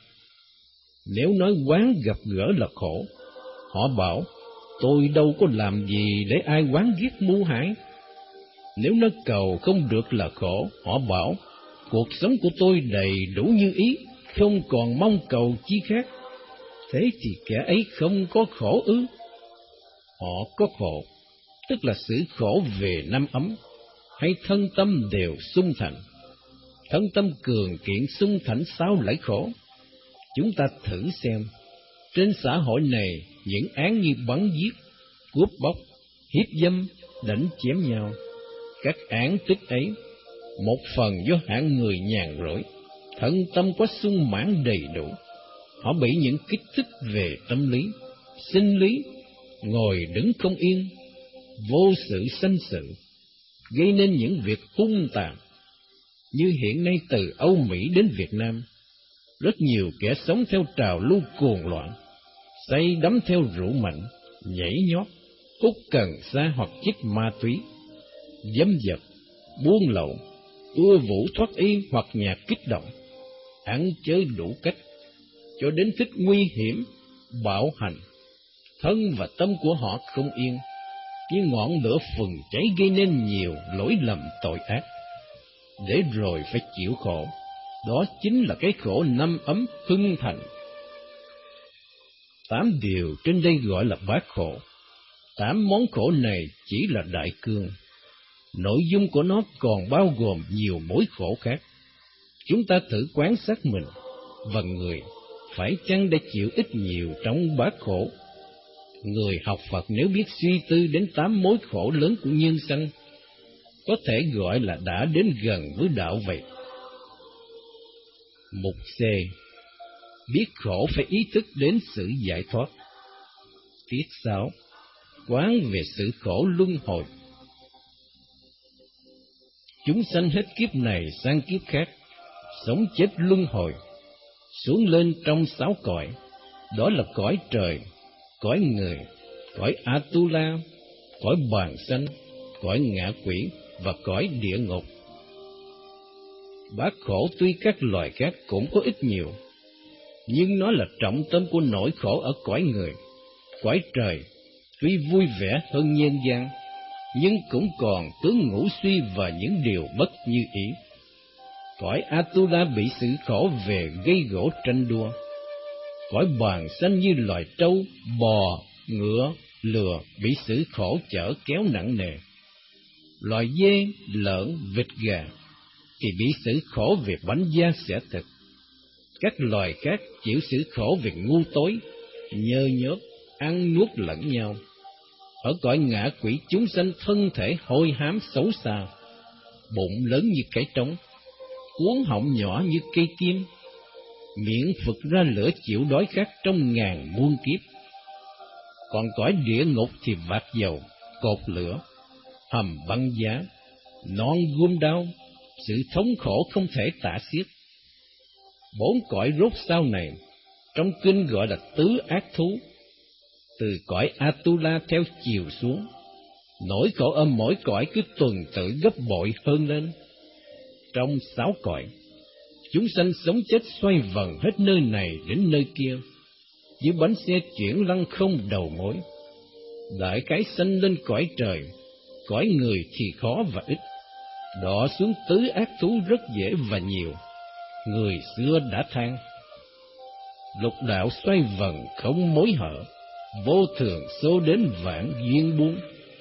Speaker 1: Nếu nói oán gặp gỡ là khổ, họ bảo tôi đâu có làm gì để ai oán ghét mưu hại. Nếu nói cầu không được là khổ, họ bảo cuộc sống của tôi đầy đủ như ý, không còn mong cầu chi khác. Thế thì kẻ ấy không có khổ ư? Họ có khổ, tức là sự khổ về năm ấm, hay thân tâm đều sung thành. Thân tâm cường kiện sung thành sao lại khổ? Chúng ta thử xem, trên xã hội này những án như bắn giết, cướp bóc, hiếp dâm, đánh chém nhau, các án tích ấy, một phần do hạng người nhàn rỗi, thân tâm có sung mãn đầy đủ, Họ bị những kích thích về tâm lý, sinh lý, ngồi đứng không yên, vô sự sanh sự, gây nên những việc hung tàn. Như hiện nay từ Âu Mỹ đến Việt Nam, rất nhiều kẻ sống theo trào lưu cuồng loạn, say đắm theo rượu mạnh, nhảy nhót, hút cần sa hoặc chích ma túy, dâm dật, buôn lậu, ưa vũ thoát y hoặc nhạc kích động, ăn chơi đủ cách, cho đến thích nguy hiểm, bạo hành. Thân và tâm của họ không yên, như ngọn lửa phừng cháy gây nên nhiều lỗi lầm tội ác, để rồi phải chịu khổ. Đó chính là cái khổ năm ấm hưng thành. Tám điều trên đây gọi là bát khổ. Tám món khổ này chỉ là đại cương. Nội dung của nó còn bao gồm nhiều mối khổ khác. Chúng ta thử quan sát mình và người phải chăng đã chịu ít nhiều trong bát khổ. Người học Phật nếu biết suy tư đến tám mối khổ lớn của nhân sanh, có thể gọi là đã đến gần với đạo vậy. Mục C. Biết khổ phải ý thức đến sự giải thoát. Tiết sáu. Quán về sự khổ luân hồi. Chúng sanh hết kiếp này sang kiếp khác, sống chết luân hồi, xuống lên trong sáu cõi. Đó là cõi trời, cõi người, cõi Atula, cõi bàn sanh, cõi ngạ quỷ và cõi địa ngục. Bát khổ tuy các loài khác cũng có ít nhiều, nhưng nó là trọng tâm của nỗi khổ ở cõi người. Cõi trời tuy vui vẻ hơn nhân gian, nhưng cũng còn tướng ngũ suy và những điều bất như ý. Cõi Atula bị sự khổ về gây gỗ tranh đua. Cõi bàn sanh như loài trâu, bò, ngựa, lừa bị sự khổ chở kéo nặng nề. Loài dê, lợn, vịt, gà thì bị sự khổ về bánh da xẻ thịt. Các loài khác chịu sự khổ về ngu tối, nhơ nhớp, ăn nuốt lẫn nhau. Ở cõi ngạ quỷ, chúng sanh thân thể hôi hám xấu xa, bụng lớn như cái trống, cuống họng nhỏ như cây kim, miệng phực ra lửa chịu đói khát trong ngàn muôn kiếp. Còn cõi địa ngục thì vạc dầu, cột lửa, hầm băng giá, non gươm đao, sự thống khổ không thể tả xiết. Bốn cõi rốt sau này, trong kinh gọi là tứ ác thú. Từ cõi Atula theo chiều xuống, nỗi khổ ở mỗi cõi cứ tuần tự gấp bội hơn lên. Trong sáu cõi, chúng sanh sống chết xoay vần hết nơi này đến nơi kia, như bánh xe chuyển lăn không đầu mối. Đại cái sanh lên cõi trời, cõi người thì khó và ít, đọa xuống tứ ác thú rất dễ và nhiều. Người xưa đã than: lục đạo xoay vần không mối hở, vô thường số đến vạn duyên buông.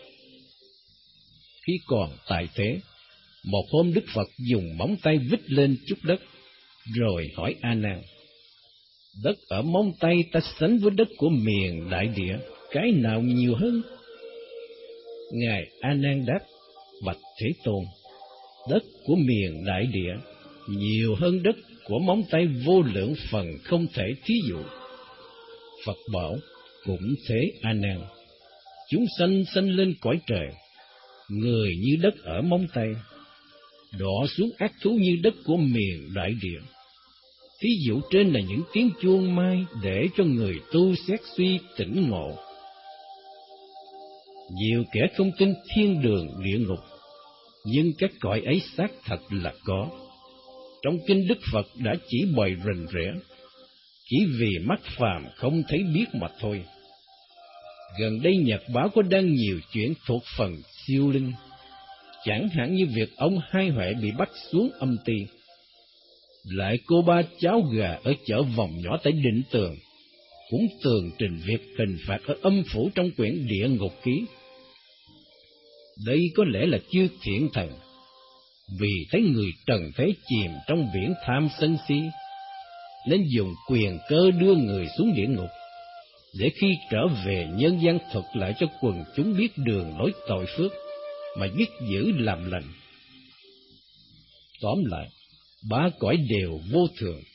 Speaker 1: Khi còn tại thế, một hôm Đức Phật dùng móng tay vít lên chút đất, rồi hỏi A Nan: đất ở móng tay ta sánh với đất của miền đại địa, cái nào nhiều hơn? Ngài A Nan đáp: bạch Thế Tôn, đất của miền đại địa nhiều hơn đất của móng tay vô lượng phần không thể thí dụ. Phật bảo: cũng thế A Nan, chúng sanh sanh lên cõi trời, người như đất ở móng tay, đọa xuống ác thú như đất của miền đại địa. Thí dụ trên là những tiếng chuông mai để cho người tu xét suy tỉnh ngộ. Nhiều kẻ không tin thiên đường địa ngục, nhưng các cõi ấy xác thật là có. Trong kinh Đức Phật đã chỉ bày rành rẽ, chỉ vì mắt phàm không thấy biết mà thôi. Gần đây Nhật báo có đăng nhiều chuyện thuộc phần siêu linh, chẳng hạn như việc ông Hai Huệ bị bắt xuống âm ti. Lại cô ba cháu gà ở chợ Vòng Nhỏ tại Định Tường cũng tường trình việc hình phạt ở âm phủ trong quyển Địa Ngục Ký. Đây có lẽ là chư thiện thần, vì thấy người trần thế chìm trong biển tham sân si, nên dùng quyền cơ đưa người xuống địa ngục, để khi trở về nhân gian thuật lại cho quần chúng biết đường lối tội phước, mà dứt giữ làm lành. Tóm lại, ba cõi đều vô thường,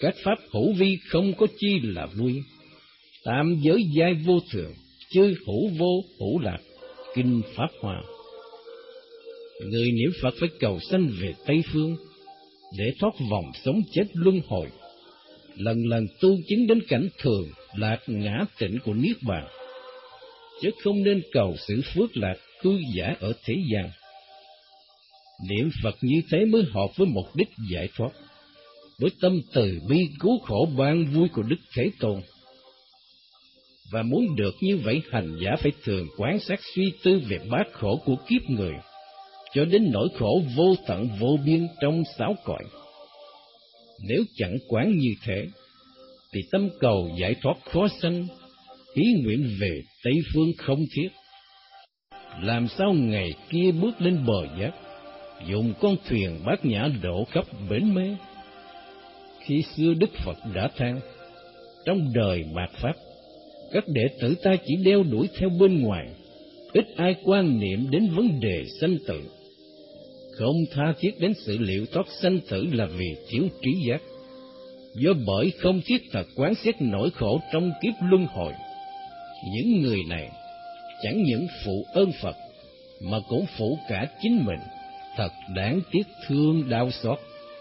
Speaker 1: Các pháp hữu vi không có chi là vui. Tam giới giai vô thường, chư hữu vô hữu lạc. Kinh Pháp Hoa. Người niệm Phật phải cầu sanh về Tây Phương để thoát vòng sống chết luân hồi, lần lần tu chứng đến cảnh thường lạc ngã tịnh của Niết Bàn, chứ không nên cầu sự phước lạc cư giả ở thế gian. Niệm Phật như thế mới hợp với mục đích giải thoát, với tâm từ bi cứu khổ ban vui của Đức Thế Tôn. Và muốn được như vậy, hành giả phải thường quán sát suy tư về bát khổ của kiếp người, cho đến nỗi khổ vô tận vô biên trong sáu cõi. Nếu chẳng quán như thế, thì tâm cầu giải thoát khó sanh, ý nguyện về Tây Phương không thiết. Làm sao ngày kia bước lên bờ giác, dùng con thuyền bát nhã độ khắp bến mê? Khi xưa Đức Phật đã than, trong đời mạt Pháp, các đệ tử ta chỉ đeo đuổi theo bên ngoài, ít ai quan niệm đến vấn đề sanh tử, không tha thiết đến sự liệu thoát sanh tử là vì thiếu trí giác. Do bởi không thiết thật quán xét nỗi khổ trong kiếp luân hồi, những người này chẳng những phụ ơn Phật mà cũng phụ cả chính mình, thật đáng tiếc thương đau xót.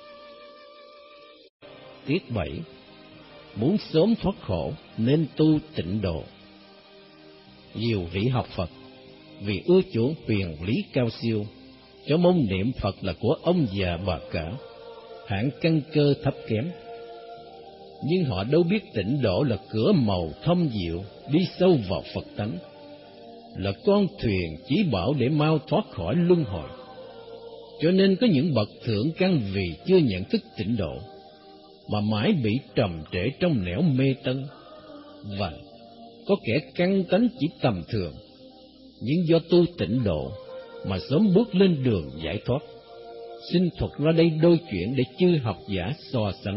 Speaker 1: Tiết bảy. Muốn sớm thoát khổ nên tu tịnh độ. Nhiều vị học Phật vì ưa chuộng huyền lý cao siêu, cho môn niệm Phật là của ông già bà cả, hạng căn cơ thấp kém. Nhưng họ đâu biết tịnh độ là cửa màu thâm diệu đi sâu vào Phật tánh, là con thuyền chỉ bảo để mau thoát khỏi luân hồi. Cho nên có những bậc thượng căn vì chưa nhận thức tịnh độ mà mãi bị trầm trễ trong nẻo mê tân, và có kẻ căn tánh chỉ tầm thường, nhưng do tu tịnh độ mà sớm bước lên đường giải thoát. Xin thuật ra đây đôi chuyện để chư học giả so sánh.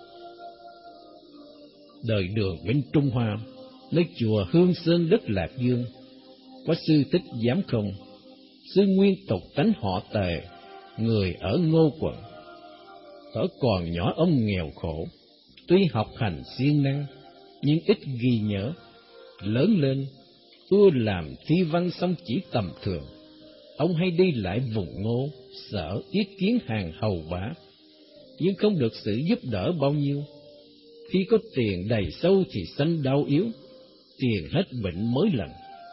Speaker 1: Đời Đường bên Trung Hoa, nơi chùa Hương Sơn đất Lạc Dương, có sư Thích Giám Không, sư nguyên tục tánh họ Tề, người ở Ngô Quận. Ở còn nhỏ ông nghèo khổ, tuy học hành siêng năng nhưng ít ghi nhớ. Lớn lên ưa làm thi văn xong chỉ tầm thường. Ông hay đi lại vùng Ngô, Sở yết kiến hàng hầu bá, nhưng không được sự giúp đỡ bao nhiêu. Khi có tiền đầy sâu thì sanh đau yếu, tiền hết bệnh mới lành.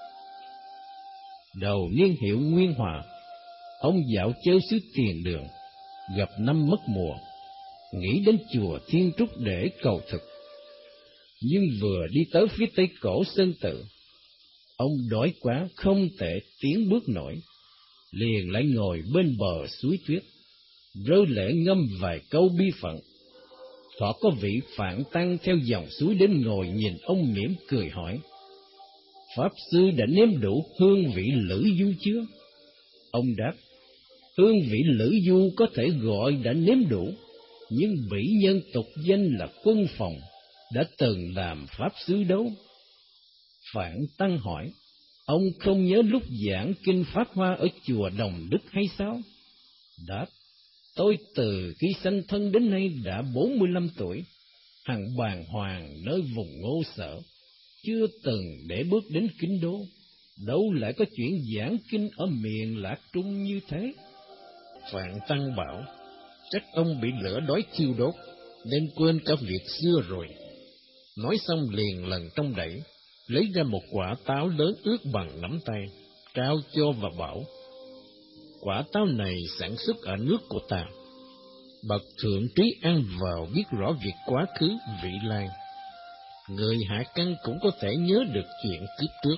Speaker 1: Đầu niên hiệu Nguyên Hòa, ông dạo chơi xứ Tiền Đường, gặp năm mất mùa, nghĩ đến chùa Thiên Trúc để cầu thực. Nhưng vừa đi tới phía tây cổ Sơn Tự, ông đói quá không thể tiến bước nổi, liền lại ngồi bên bờ suối tuyết, rơi lệ ngâm vài câu bi phận. Thọ có vị Phạn Tăng theo dòng suối đến ngồi nhìn ông mỉm cười hỏi: Pháp sư đã nếm đủ hương vị lữ du chưa? Ông đáp: Hương vị lữ du có thể gọi đã nếm đủ, nhưng bỉ nhân tục danh là Quân Phòng đã từng làm pháp sư đâu. Phạn Tăng hỏi: Ông không nhớ lúc giảng kinh Pháp Hoa ở chùa Đồng Đức hay sao? Đáp: Tôi từ khi sanh thân đến nay đã bốn mươi lăm tuổi, hằng bàng hoàng nơi vùng Ngô Sở, chưa từng để bước đến kinh đô, đâu lại có chuyện giảng kinh ở miền Lạc Trung như thế. Phạn Tăng bảo: Chắc ông bị lửa đói thiêu đốt, nên quên cả việc xưa rồi. Nói xong liền lần trong đẩy, lấy ra một quả táo lớn ước bằng nắm tay, trao cho và bảo: Quả táo này sản xuất ở nước của ta. Bậc thượng trí ăn vào biết rõ việc quá khứ vị lai. Người hạ căn cũng có thể nhớ được chuyện kiếp trước.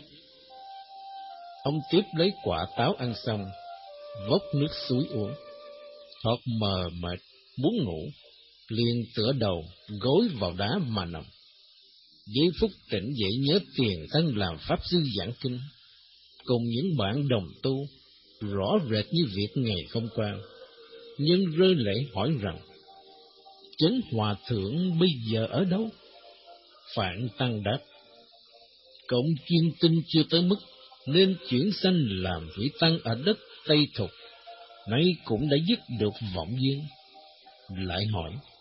Speaker 1: Ông tiếp lấy quả táo ăn xong, vốc nước suối uống. Thoạt mờ mệt, muốn ngủ, liền tựa đầu, gối vào đá mà nằm. Giây phút tỉnh dậy nhớ Tiền Tăng làm pháp sư giảng kinh, cùng những bạn đồng tu, rõ rệt như việc ngày hôm qua, nhưng rơi lệ hỏi rằng: Chánh Hòa Thượng bây giờ ở đâu? Phạn Tăng đáp: Cộng chuyên tinh chưa tới mức, nên chuyển sanh làm vị tăng ở đất Tây Thục, nay cũng đã dứt được vọng duyên. Lại hỏi: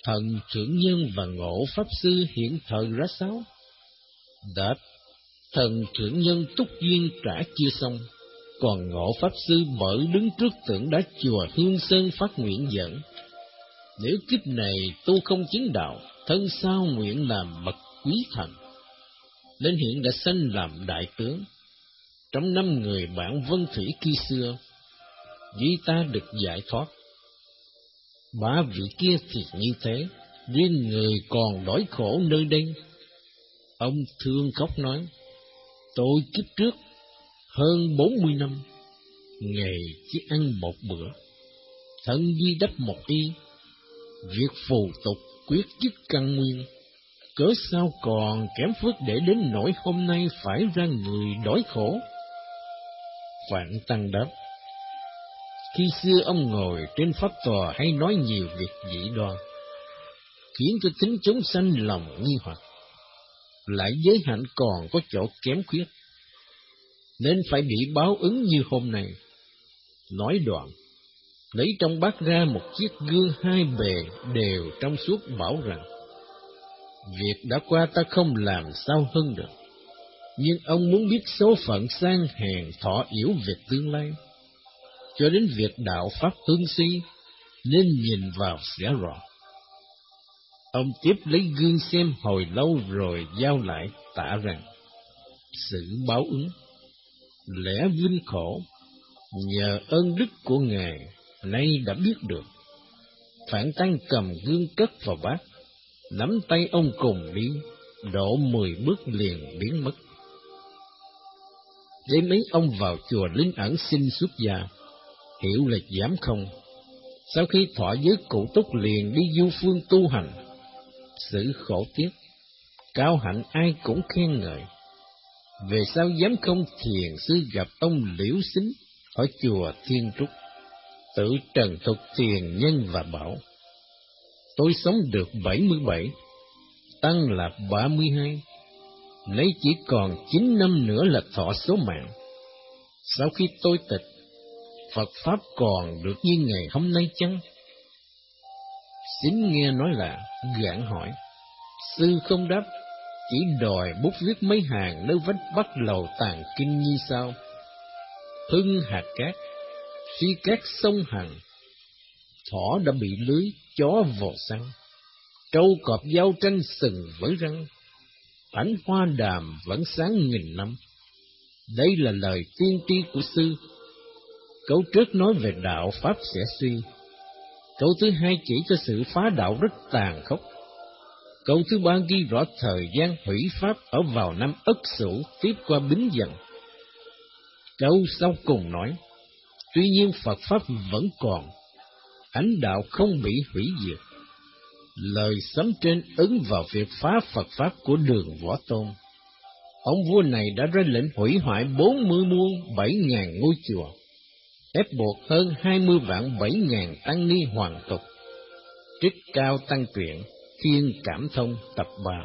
Speaker 1: Thần Thượng Nhân và Ngộ Pháp Sư hiện thời ra sao? Đáp: Thần Thượng Nhân túc duyên trả chưa xong, còn Ngộ Pháp Sư bởi đứng trước tượng đá chùa Hương Sơn phát nguyện dẫn: nếu kiếp này tu không chứng đạo, thân sao nguyện làm bậc quý thần, nên hiện đã sanh làm đại tướng. Trong năm người bạn Vân Thủy khi xưa, duy ta được giải thoát. Ba vị kia thì như thế, riêng người còn đói khổ nơi đây. Ông thương khóc nói: tôi kiếp trước hơn bốn mươi năm, ngày chỉ ăn một bữa, thân duy đắp một y, việc phù tục quyết chức căn nguyên, cớ sao còn kém phước để đến nỗi hôm nay phải ra người đói khổ. Phạn Tăng đáp: khi xưa ông ngồi trên pháp tòa hay nói nhiều việc dị đoan, khiến cho tính chúng sanh lòng nghi hoặc, lại giới hạnh còn có chỗ kém khuyết, nên phải bị báo ứng như hôm nay. Nói đoạn, lấy trong bát ra một chiếc gương hai bề đều trong suốt, bảo rằng: việc đã qua ta không làm sao hơn được, nhưng ông muốn biết số phận sang hèn thọ yểu về tương lai, cho đến việc đạo pháp hương suy, nên nhìn vào sẽ rõ. Ông tiếp lấy gương xem hồi lâu rồi giao lại, tạ rằng: sự báo ứng, lẽ vinh khổ, nhờ ơn đức của Ngài nay đã biết được. Phạn Tăng cầm gương cất vào bát, nắm tay ông cùng đi, độ mười bước liền biến mất. Đêm ấy ông vào chùa Linh Ẩn xin xuất gia, hiểu là giảm không. Sau khi thọ giới cụ túc liền đi du phương tu hành. Sự khổ tiếc, cao hạnh ai cũng khen ngợi. Về sau dám không thiền sư gặp ông Liễu Xính ở chùa Thiên Trúc, tự trần thuật tiền nhân và bảo: tôi sống được bảy mươi bảy, tăng là ba mươi hai, lấy chỉ còn chín năm nữa là thọ số mạng. Sau khi tôi tịch, Phật Pháp còn được như ngày hôm nay chăng? Xính nghe nói là gạn hỏi. Sư không đáp, chỉ đòi bút viết mấy hàng nơi vách bắt lầu tàng kinh như sau: hưng hạt cát, suy cát sông Hằng, thỏ đã bị lưới, chó vồ săn, trâu cọp giao tranh sừng với răng, ánh hoa đàm vẫn sáng nghìn năm. Đây là lời tiên tri của sư. Câu trước nói về đạo Pháp sẽ suy. Câu thứ hai chỉ cho sự phá đạo rất tàn khốc. Câu thứ ba ghi rõ thời gian hủy Pháp ở vào năm Ất Sửu tiếp qua Bính Dần. Câu sau cùng nói: tuy nhiên Phật Pháp vẫn còn, ánh đạo không bị hủy diệt. Lời sấm trên ứng vào việc phá Phật Pháp của Đường Võ Tôn. Ông vua này đã ra lệnh hủy hoại bốn mươi muôn bảy ngàn ngôi chùa, ép buộc hơn hai mươi vạn bảy ngàn tăng ni hoàn tục. Trích Cao Tăng Truyện, Thiên Cảm Thông tập ba.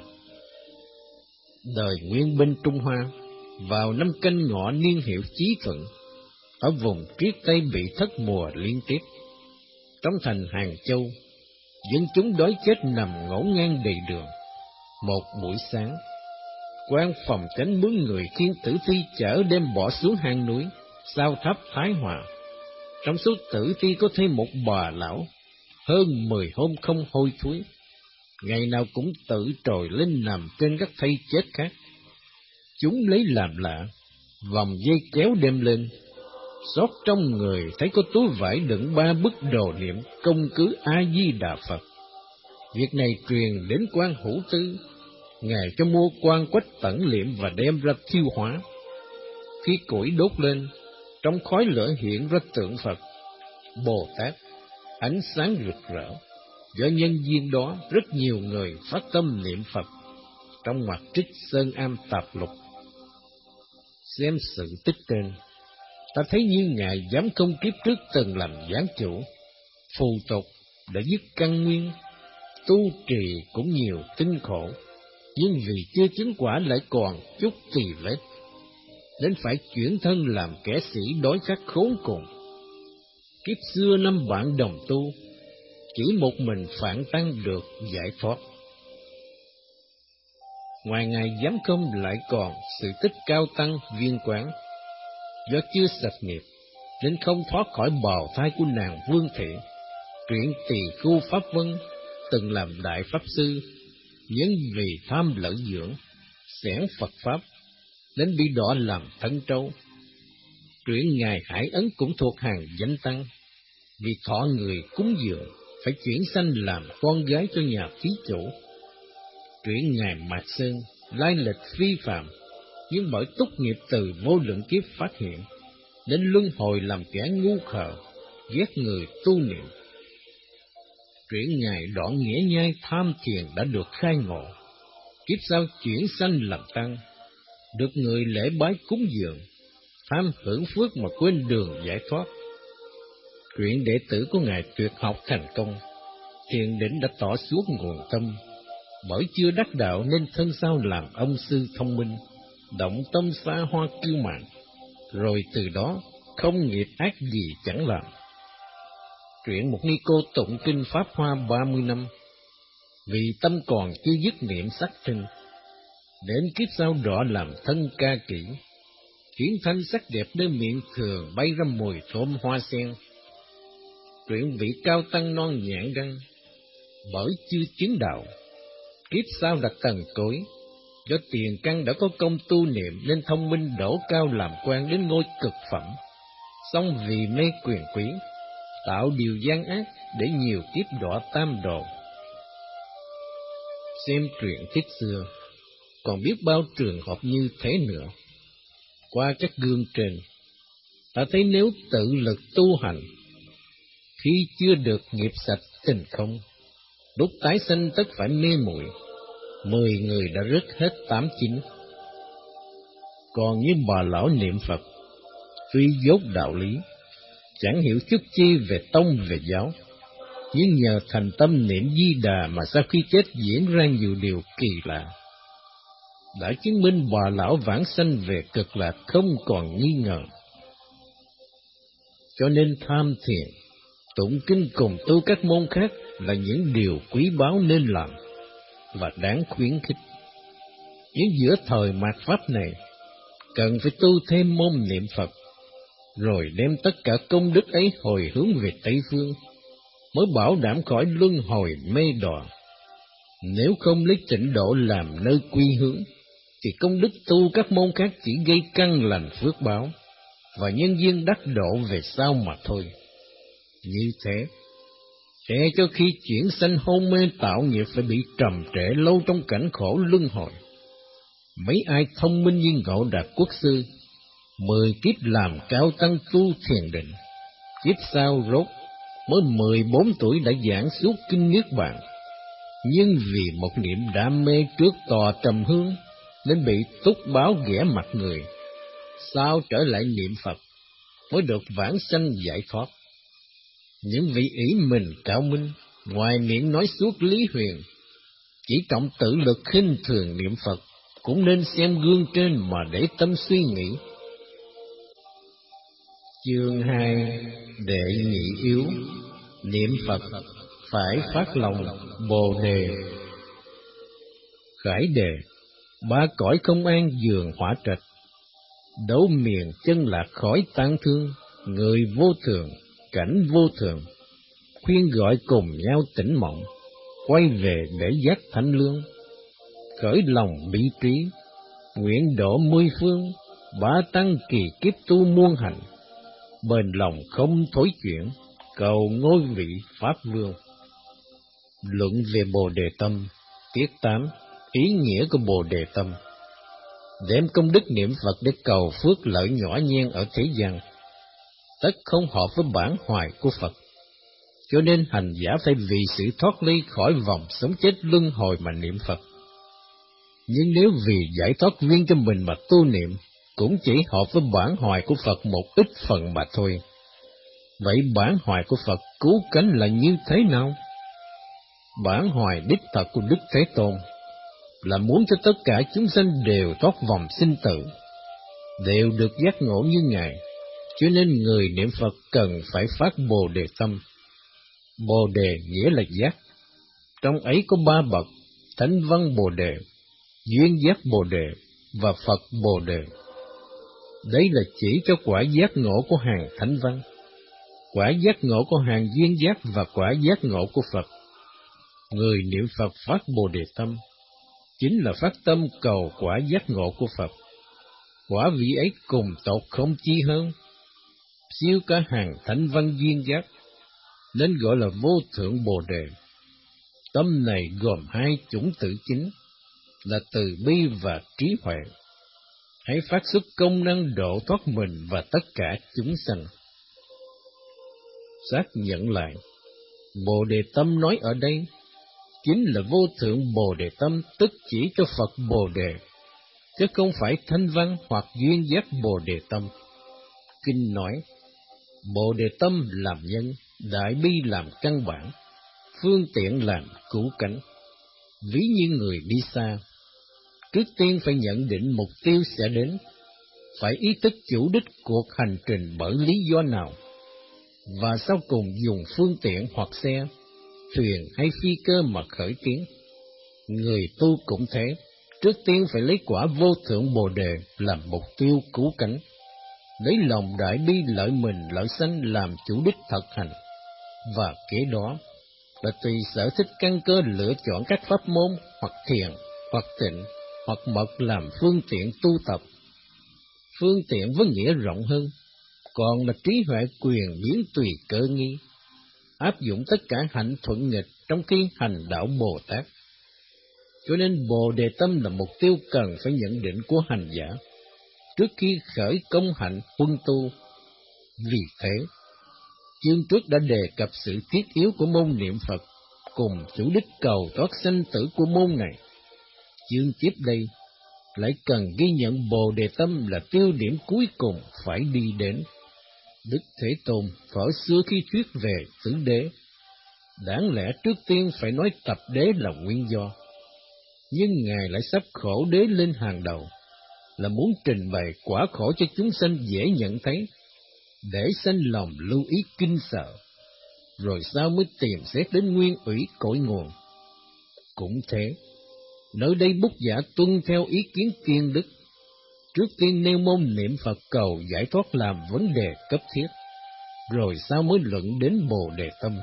Speaker 1: Đời Nguyên Binh Trung Hoa, vào năm Canh Ngọ niên hiệu Chí Thuận, ở vùng Triết Tây bị thất mùa liên tiếp. Trong thành Hàng Châu, dân chúng đói chết nằm ngổn ngang đầy đường. Một buổi sáng, quan phòng tránh mướn người khiêng tử thi chở đem bỏ xuống hang núi sau tháp Thái Hòa. Trong số tử thi có thêm một bà lão, hơn mười hôm không hôi thối, ngày nào cũng tự trồi lên nằm trên các thây chết khác. Chúng lấy làm lạ, vòng dây kéo đem lên, xót trong người thấy có túi vải đựng ba bức đồ niệm công cứ A Di Đà Phật. Việc này truyền đến quan Hữu Tư, ngài cho mua quan quách tẩn liệm và đem ra thiêu hóa. Khi củi đốt lên, trong khói lửa hiện ra tượng Phật, Bồ Tát, ánh sáng rực rỡ. Do nhân duyên đó, rất nhiều người phát tâm niệm Phật. Trong ngoặc trích Sơn Am Tạp Lục. Xem sự tích trên, ta thấy như ngài giám công kiếp trước từng làm giảng chủ, phù tục đã dứt căn nguyên, tu trì cũng nhiều tinh khổ, nhưng vì chưa chứng quả lại còn chút tỳ vết, nên phải chuyển thân làm kẻ sĩ đói khát khốn cùng. Kiếp xưa năm bạn đồng tu, chỉ một mình Phạn Tăng được giải thoát. Ngoài Ngài Giám Công lại còn sự tích Cao Tăng Viên Quán. Do chưa sạch nghiệp, nên không thoát khỏi bào thai của nàng Vương Thị, truyện Tỳ Khu Pháp Vân, từng làm đại pháp sư, nhưng vì tham lợi dưỡng, xẻn Phật Pháp, nên bị đọa làm thân trâu. Truyện Ngài Hải Ấn cũng thuộc hàng danh tăng, vì thọ người cúng dường, phải chuyển sanh làm con gái cho nhà thí chủ. Truyện Ngài Mạc Sơn, lai lịch phi phạm, nhưng bởi túc nghiệp từ vô lượng kiếp phát hiện, nên luân hồi làm kẻ ngu khờ, ghét người tu niệm. Truyện Ngài Đoạn Nghĩa Nhai tham thiền đã được khai ngộ, kiếp sau chuyển sanh làm tăng, được người lễ bái cúng dường, tham hưởng phước mà quên đường giải thoát. Truyện đệ tử của Ngài Tuyệt Học thành công, thiền định đã tỏ suốt nguồn tâm, bởi chưa đắc đạo nên thân sau làm ông sư thông minh, động tâm xa hoa kiêu mạn, rồi từ đó không nghiệp ác gì chẳng làm. Truyện Một Ni Cô tụng kinh Pháp Hoa ba mươi năm, vì tâm còn chưa dứt niệm sắc sinh, đến kiếp sau đọa làm thân ca kỹ, chuyển thanh sắc đẹp nơi miệng thường bay ra mùi thơm hoa sen. Truyện Vị Cao Tăng non nhạn răng, bởi chưa chứng đạo, kiếp sau đặt tầng cối, do tiền căn đã có công tu niệm nên thông minh đổ cao làm quan đến ngôi cực phẩm, song vì mê quyền quý, tạo điều gian ác để nhiều kiếp đọa tam đồ. Xem truyện tiết xưa, còn biết bao trường hợp như thế nữa. Qua các gương trên, ta thấy nếu tự lực tu hành, khi chưa được nghiệp sạch tình không, lúc tái sanh tất phải mê muội, mười người đã rớt hết tám chín. Còn như bà lão niệm Phật, tuy dốt đạo lý, chẳng hiểu chút chi về tông về giáo, nhưng nhờ thành tâm niệm Di Đà mà sau khi chết diễn ra nhiều điều kỳ lạ, đã chứng minh bà lão vãng sanh về cực lạc không còn nghi ngờ. Cho nên tham thiền, tụng kinh cùng tu các môn khác là những điều quý báu nên làm và đáng khuyến khích. Nhưng giữa thời mạt Pháp này, cần phải tu thêm môn niệm Phật, rồi đem tất cả công đức ấy hồi hướng về Tây Phương, mới bảo đảm khỏi luân hồi mê đọa. Nếu không lấy Tịnh Độ làm nơi quy hướng, thì công đức tu các môn khác chỉ gây căn lành phước báo, và nhân duyên đắc độ về sau mà thôi. Như thế, sẽ cho khi chuyển sanh hôn mê tạo nghiệp phải bị trầm trễ lâu trong cảnh khổ luân hồi. Mấy ai thông minh như Ngộ Đạt Quốc Sư, mười kiếp làm cao tăng tu thiền định, kiếp sau rốt mới mười bốn tuổi đã giảng suốt kinh Niết Bàn, nhưng vì một niệm đam mê trước tòa trầm hương nên bị túc báo ghẻ mặt người, sau trở lại niệm Phật mới được vãng sanh giải thoát. Những vị ý mình cao minh, ngoài miệng nói suốt lý huyền, chỉ trọng tự lực khinh thường niệm Phật, cũng nên xem gương trên mà để tâm suy nghĩ. Chương hai, đệ nhị yếu, niệm Phật phải phát lòng Bồ đề. Khải đề, ba cõi không an giường hỏa trạch, đấu miền chân lạc khỏi tang thương, người vô thường, cảnh vô thường, khuyên gọi cùng nhau tỉnh mộng, quay về để giác thanh lương. Khởi lòng bi trí, nguyện độ mười phương, bá tăng kỳ kiếp tu muôn hành, bền lòng không thối chuyển, cầu ngôi vị Pháp Vương. Luận về Bồ Đề Tâm, tiết tám, ý nghĩa của Bồ Đề Tâm. Đem công đức niệm Phật để cầu phước lợi nhỏ nhen ở thế gian, tất không hợp với bản hoài của Phật. Cho nên hành giả phải vì sự thoát ly khỏi vòng sống chết luân hồi mà niệm Phật. Nhưng nếu vì giải thoát riêng cho mình mà tu niệm, cũng chỉ hợp với bản hoài của Phật một ít phần mà thôi. Vậy bản hoài của Phật cứu cánh là như thế nào? Bản hoài đích thật của Đức Thế Tôn là muốn cho tất cả chúng sanh đều thoát vòng sinh tử, đều được giác ngộ như Ngài. Cho nên người niệm Phật cần phải phát Bồ Đề Tâm. Bồ đề nghĩa là giác. Trong ấy có ba bậc: Thánh Văn Bồ Đề, Duyên Giác Bồ Đề và Phật Bồ Đề. Đấy là chỉ cho quả giác ngộ của hàng Thánh Văn, quả giác ngộ của hàng Duyên Giác và quả giác ngộ của Phật. Người niệm Phật phát Bồ Đề tâm, chính là phát tâm cầu quả giác ngộ của Phật. Quả vị ấy cùng tột không chi hơn, siêu cả hàng Thánh Văn Duyên Giác, nên gọi là vô thượng Bồ Đề. Tâm này gồm hai chủng tử chính, là từ bi và trí huệ. Hãy phát xuất công năng độ thoát mình và tất cả chúng sanh. Xác nhận lại, Bồ Đề tâm nói ở đây chính là vô thượng Bồ Đề tâm, tức chỉ cho Phật Bồ Đề, chứ không phải Thanh Văn hoặc Duyên Giác Bồ Đề tâm. Kinh nói, Bồ Đề tâm làm nhân, Đại bi làm căn bản, phương tiện làm cứu cánh. Ví như người đi xa, trước tiên phải nhận định mục tiêu sẽ đến, phải ý thức chủ đích cuộc hành trình bởi lý do nào, và sau cùng dùng phương tiện hoặc xe, thuyền hay phi cơ mà khởi tiến. Người tu cũng thế, trước tiên phải lấy quả vô thượng Bồ Đề làm mục tiêu cứu cánh, lấy lòng đại bi lợi mình lợi sanh làm chủ đích thực hành, và kế đó là tùy sở thích căn cơ lựa chọn các pháp môn hoặc thiền, hoặc tịnh, hoặc mật làm phương tiện tu tập. Phương tiện với nghĩa rộng hơn, còn là trí huệ quyền biến tùy cơ nghi, áp dụng tất cả hạnh thuận nghịch trong khi hành đạo Bồ Tát. Cho nên Bồ Đề tâm là mục tiêu cần phải nhận định của hành giả trước khi khởi công hạnh huân tu. Vì thế, chương trước đã đề cập sự thiết yếu của môn niệm Phật cùng chủ đích cầu thoát sanh tử của môn này. Chương tiếp đây lại cần ghi nhận Bồ Đề tâm là tiêu điểm cuối cùng phải đi đến. Đức Thế Tôn thuở xưa khi thuyết về tứ đế, đáng lẽ trước tiên phải nói tập đế là nguyên do, nhưng Ngài lại sắp khổ đế lên hàng đầu, là muốn trình bày quả khổ cho chúng sanh dễ nhận thấy, để sanh lòng lưu ý kinh sợ, rồi sau mới tìm xét đến nguyên ủy cội nguồn. Cũng thế, nơi đây bút giả tuân theo ý kiến tiên đức, trước tiên nêu môn niệm Phật cầu giải thoát làm vấn đề cấp thiết, rồi sau mới luận đến Bồ Đề tâm.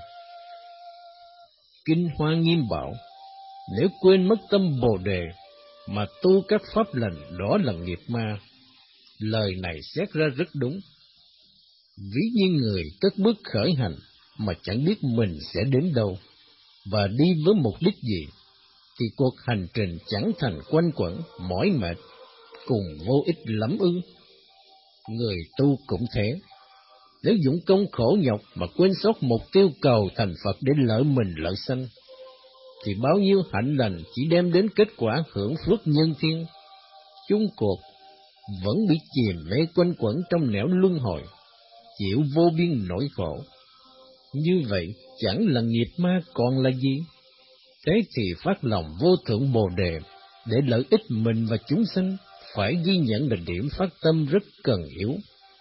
Speaker 1: Kinh Hoa Nghiêm bảo, nếu quên mất tâm Bồ Đề mà tu các pháp lành, đó là nghiệp ma. Lời này xét ra rất đúng. Ví như người cất bước khởi hành mà chẳng biết mình sẽ đến đâu và đi với mục đích gì, thì cuộc hành trình chẳng thành quanh quẩn, mỏi mệt, cùng vô ích lắm ư. Người tu cũng thế, nếu dũng công khổ nhọc mà quên sót mục tiêu cầu thành Phật để lợi mình lợi sanh, thì bao nhiêu hạnh lành chỉ đem đến kết quả hưởng phước nhân thiên, chung cuộc vẫn bị chìm mê quanh quẩn trong nẻo luân hồi, chịu vô biên nỗi khổ. Như vậy chẳng là nghiệp ma còn là gì? Thế thì phát lòng vô thượng Bồ Đề để lợi ích mình và chúng sanh, phải ghi nhận là điểm phát tâm rất cần yếu.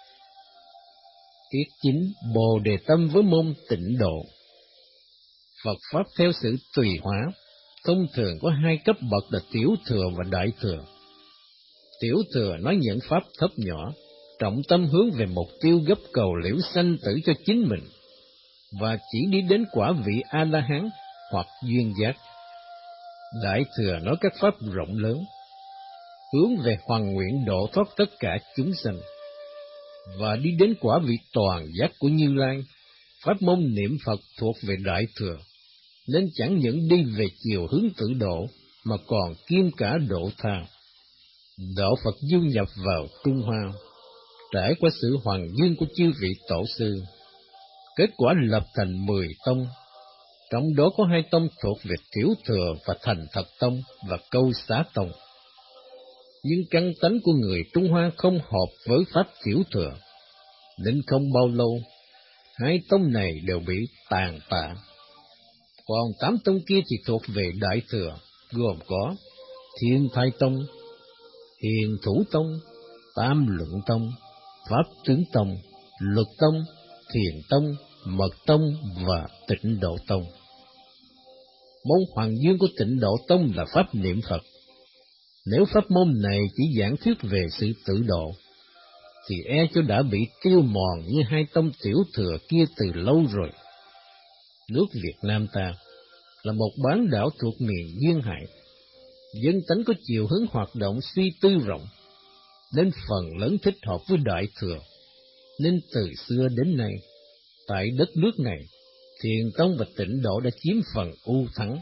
Speaker 1: Tiết chính Bồ Đề tâm với môn tịnh độ. Phật pháp theo sự tùy hóa, thông thường có hai cấp bậc là tiểu thừa và đại thừa. Tiểu thừa nói những pháp thấp nhỏ, trọng tâm hướng về mục tiêu gấp cầu liễu sanh tử cho chính mình, và chỉ đi đến quả vị A-la-hán hoặc duyên giác. Đại thừa nói các pháp rộng lớn, hướng về hoàn nguyện độ thoát tất cả chúng sanh, và đi đến quả vị toàn giác của Như Lai. Pháp môn niệm Phật thuộc về đại thừa, nên chẳng những đi về chiều hướng tự độ, mà còn kiêm cả độ tha. Đạo Phật du nhập vào Trung Hoa, trải qua sự hoàng dương của chư vị tổ sư, kết quả lập thành mười tông, trong đó có hai tông thuộc về tiểu thừa và thành thật tông và câu xá tông. Nhưng căn tánh của người Trung Hoa không hợp với pháp tiểu thừa, nên không bao lâu, hai tông này đều bị tàn tạ. Còn tám tông kia thì thuộc về đại thừa, gồm có Thiên Thai Tông, Hiền Thủ Tông, Tam Luận Tông, Pháp Tướng Tông, Luật Tông, Thiền Tông, Mật tông và Tịnh Độ tông. Môn hoàng dương của Tịnh Độ tông là pháp niệm Phật. Nếu pháp môn này chỉ giảng thuyết về sự tự độ, thì e cho đã bị tiêu mòn như hai tông tiểu thừa kia từ lâu rồi. Nước Việt Nam ta là một bán đảo thuộc miền duyên hải, dân tánh có chiều hướng hoạt động suy tư rộng, nên phần lớn thích hợp với Đại Thừa, nên từ xưa đến nay, tại đất nước này, Thiền tông và Tịnh Độ đã chiếm phần ưu thắng.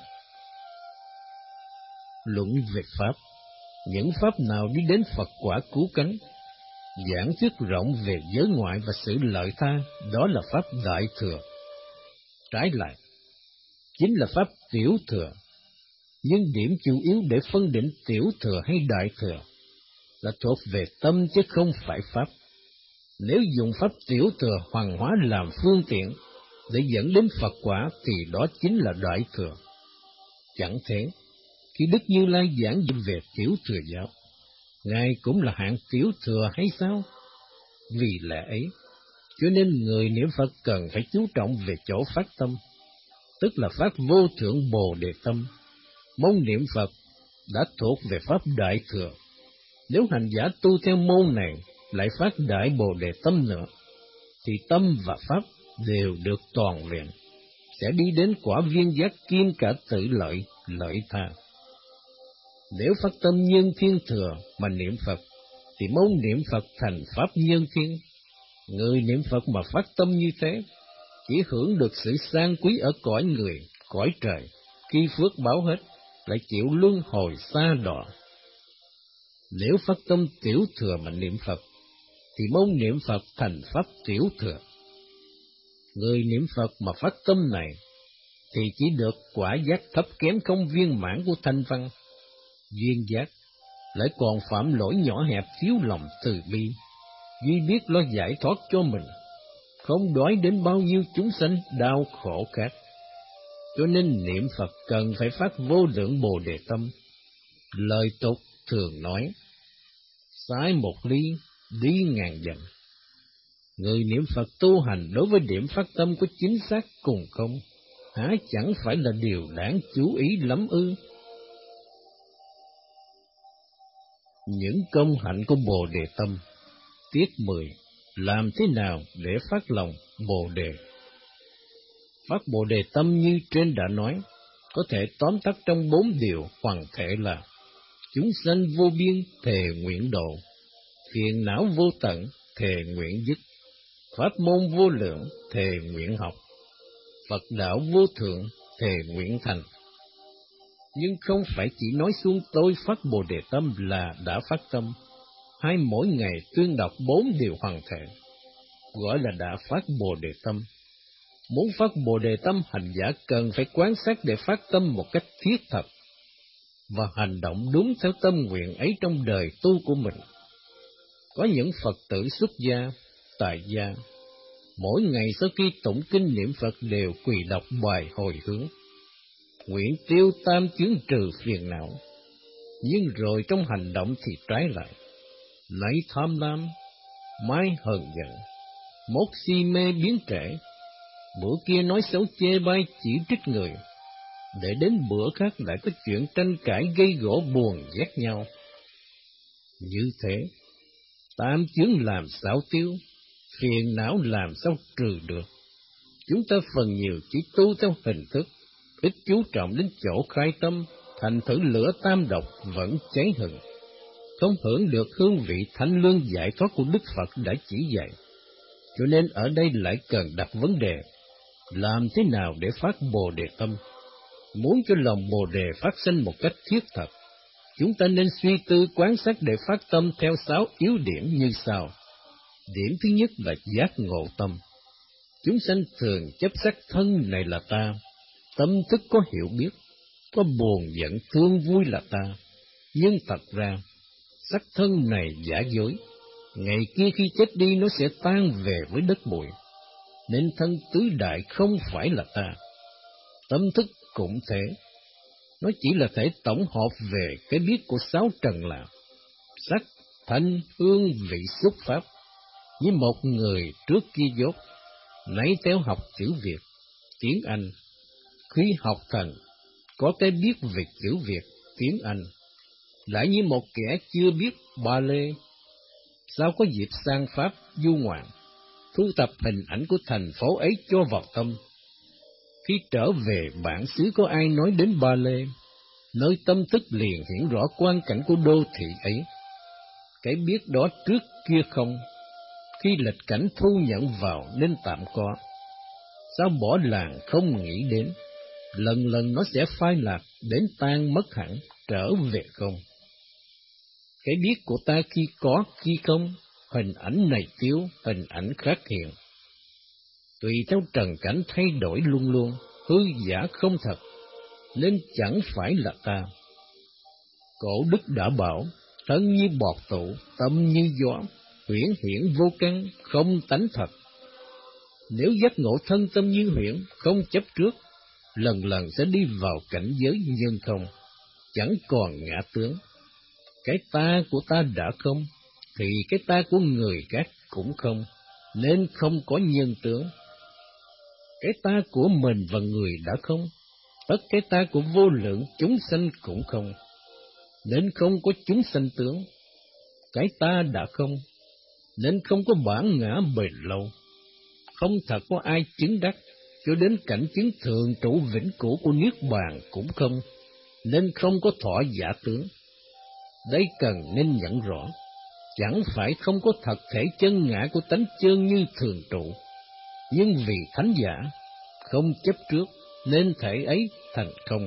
Speaker 1: Luận về pháp, những pháp nào đi đến Phật quả cứu cánh, giảng thuyết rộng về giới ngoại và sự lợi tha, đó là pháp Đại Thừa. Trái lại, chính là pháp Tiểu Thừa, nhưng điểm chủ yếu để phân định Tiểu Thừa hay Đại Thừa là thuộc về tâm chứ không phải pháp. Nếu dùng pháp Tiểu Thừa hoàng hóa làm phương tiện để dẫn đến Phật quả thì đó chính là Đại Thừa. Chẳng thế, khi Đức Như Lai giảng về Tiểu Thừa giáo, Ngài cũng là hạng Tiểu Thừa hay sao? Vì lẽ ấy, cho nên người niệm Phật cần phải chú trọng về chỗ phát tâm, tức là phát vô thượng Bồ Đề tâm. Môn niệm Phật đã thuộc về pháp Đại Thừa. Nếu hành giả tu theo môn này lại phát Đại Bồ Đề tâm nữa, thì tâm và pháp đều được toàn vẹn, sẽ đi đến quả viên giác kim cả tự lợi, lợi tha. Nếu phát tâm nhân thiên thừa mà niệm Phật, thì môn niệm Phật thành pháp nhân thiên. Người niệm Phật mà phát tâm như thế, chỉ hưởng được sự sang quý ở cõi người, cõi trời, khi phước báo hết, lại chịu luân hồi xa đọa. Nếu phát tâm tiểu thừa mà niệm Phật, thì môn niệm Phật thành pháp tiểu thừa. Người niệm Phật mà phát tâm này, thì chỉ được quả giác thấp kém không viên mãn của thanh văn. Duyên giác lại còn phạm lỗi nhỏ hẹp thiếu lòng từ bi, duy biết lo giải thoát cho mình, không đói đến bao nhiêu chúng sanh đau khổ khác. Cho nên niệm Phật cần phải phát vô lượng Bồ Đề tâm. Lời tục thường nói, sai một ly, đi ngàn dặm. Người niệm Phật tu hành đối với điểm phát tâm có chính xác cùng không, há chẳng phải là điều đáng chú ý lắm ư? Những công hạnh của Bồ Đề tâm. Tiết mười. Làm thế nào để phát lòng Bồ Đề? Phát Bồ Đề tâm như trên đã nói, có thể tóm tắt trong bốn điều hoàn thể là: chúng sanh vô biên thề nguyện độ, phiền não vô tận thề nguyện dứt, pháp môn vô lượng thề nguyện học, Phật đạo vô thượng thề nguyện thành. Nhưng không phải chỉ nói xuông tôi phát Bồ Đề tâm là đã phát tâm, hay mỗi ngày tuyên đọc bốn điều hoàn thể, gọi là đã phát Bồ Đề tâm. Muốn phát Bồ Đề tâm, hành giả cần phải quán sát để phát tâm một cách thiết thật, và hành động đúng theo tâm nguyện ấy trong đời tu của mình. Có những Phật tử xuất gia, tại gia, mỗi ngày sau khi tụng kinh niệm Phật đều quỳ đọc bài hồi hướng, nguyện tiêu tam chướng trừ phiền não, nhưng rồi trong hành động thì trái lại, nãy tham lam, mai hờn giận, mốt si mê biến trễ, bữa kia nói xấu chê bai chỉ trích người, để đến bữa khác lại có chuyện tranh cãi gây gổ buồn ghét nhau. Như thế, tam chướng làm sao tiêu, phiền não làm sao trừ được? Chúng ta phần nhiều chỉ tu theo hình thức, ít chú trọng đến chỗ khai tâm, thành thử lửa tam độc vẫn cháy hừng, không hưởng được hương vị thanh lương giải thoát của Đức Phật đã chỉ dạy. Cho nên ở đây lại cần đặt vấn đề, làm thế nào để phát Bồ Đề tâm? Muốn cho lòng Bồ Đề phát sinh một cách thiết thật, chúng ta nên suy tư quán sát để phát tâm theo sáu yếu điểm như sau. Điểm thứ nhất là giác ngộ tâm. Chúng sanh thường chấp sắc thân này là ta, tâm thức có hiểu biết, có buồn giận thương vui là ta, nhưng thật ra sắc thân này giả dối, ngày kia khi chết đi nó sẽ tan về với đất bụi, nên thân tứ đại không phải là ta. Tâm thức cũng thế, nó chỉ là thể tổng hợp về cái biết của sáu trần là sắc, thanh, hương, vị, xúc, pháp. Như một người trước kia dốt, nấy theo học chữ Việt, tiếng Anh. Khi học thành, có cái biết về chữ Việt, tiếng Anh, lại như một kẻ chưa biết ba lê. Sao có dịp sang Pháp du ngoạn, thu thập hình ảnh của thành phố ấy cho vào tâm. Khi trở về bản xứ có ai nói đến Ba Lê, nơi tâm thức liền hiện rõ quang cảnh của đô thị ấy. Cái biết đó trước kia không, khi lịch cảnh thu nhận vào nên tạm có. Sao bỏ làng không nghĩ đến, lần lần nó sẽ phai lạc đến tan mất hẳn, trở về không. Cái biết của ta khi có khi không, hình ảnh này thiếu, hình ảnh khác hiện. Tùy theo trần cảnh thay đổi luôn luôn, hư giả không thật, nên chẳng phải là ta. Cổ đức đã bảo, thân như bọt tụ, tâm như gió, huyễn hiển vô căn, không tánh thật. Nếu giác ngộ thân tâm như huyễn, không chấp trước, lần lần sẽ đi vào cảnh giới nhân không, chẳng còn ngã tướng. Cái ta của ta đã không, thì cái ta của người khác cũng không, nên không có nhân tướng. Cái ta của mình và người đã không, tất cái ta của vô lượng chúng sanh cũng không, nên không có chúng sanh tướng. Cái ta đã không, nên không có bản ngã bền lâu. Không thật có ai chứng đắc, cho đến cảnh chứng thường trụ vĩnh cửu của Niết Bàn cũng không, nên không có thọ giả tướng. Đây cần nên nhận rõ, chẳng phải không có thật thể chân ngã của tánh chân như thường trụ, nhưng vì thánh giả không chấp trước, nên thể ấy thành không.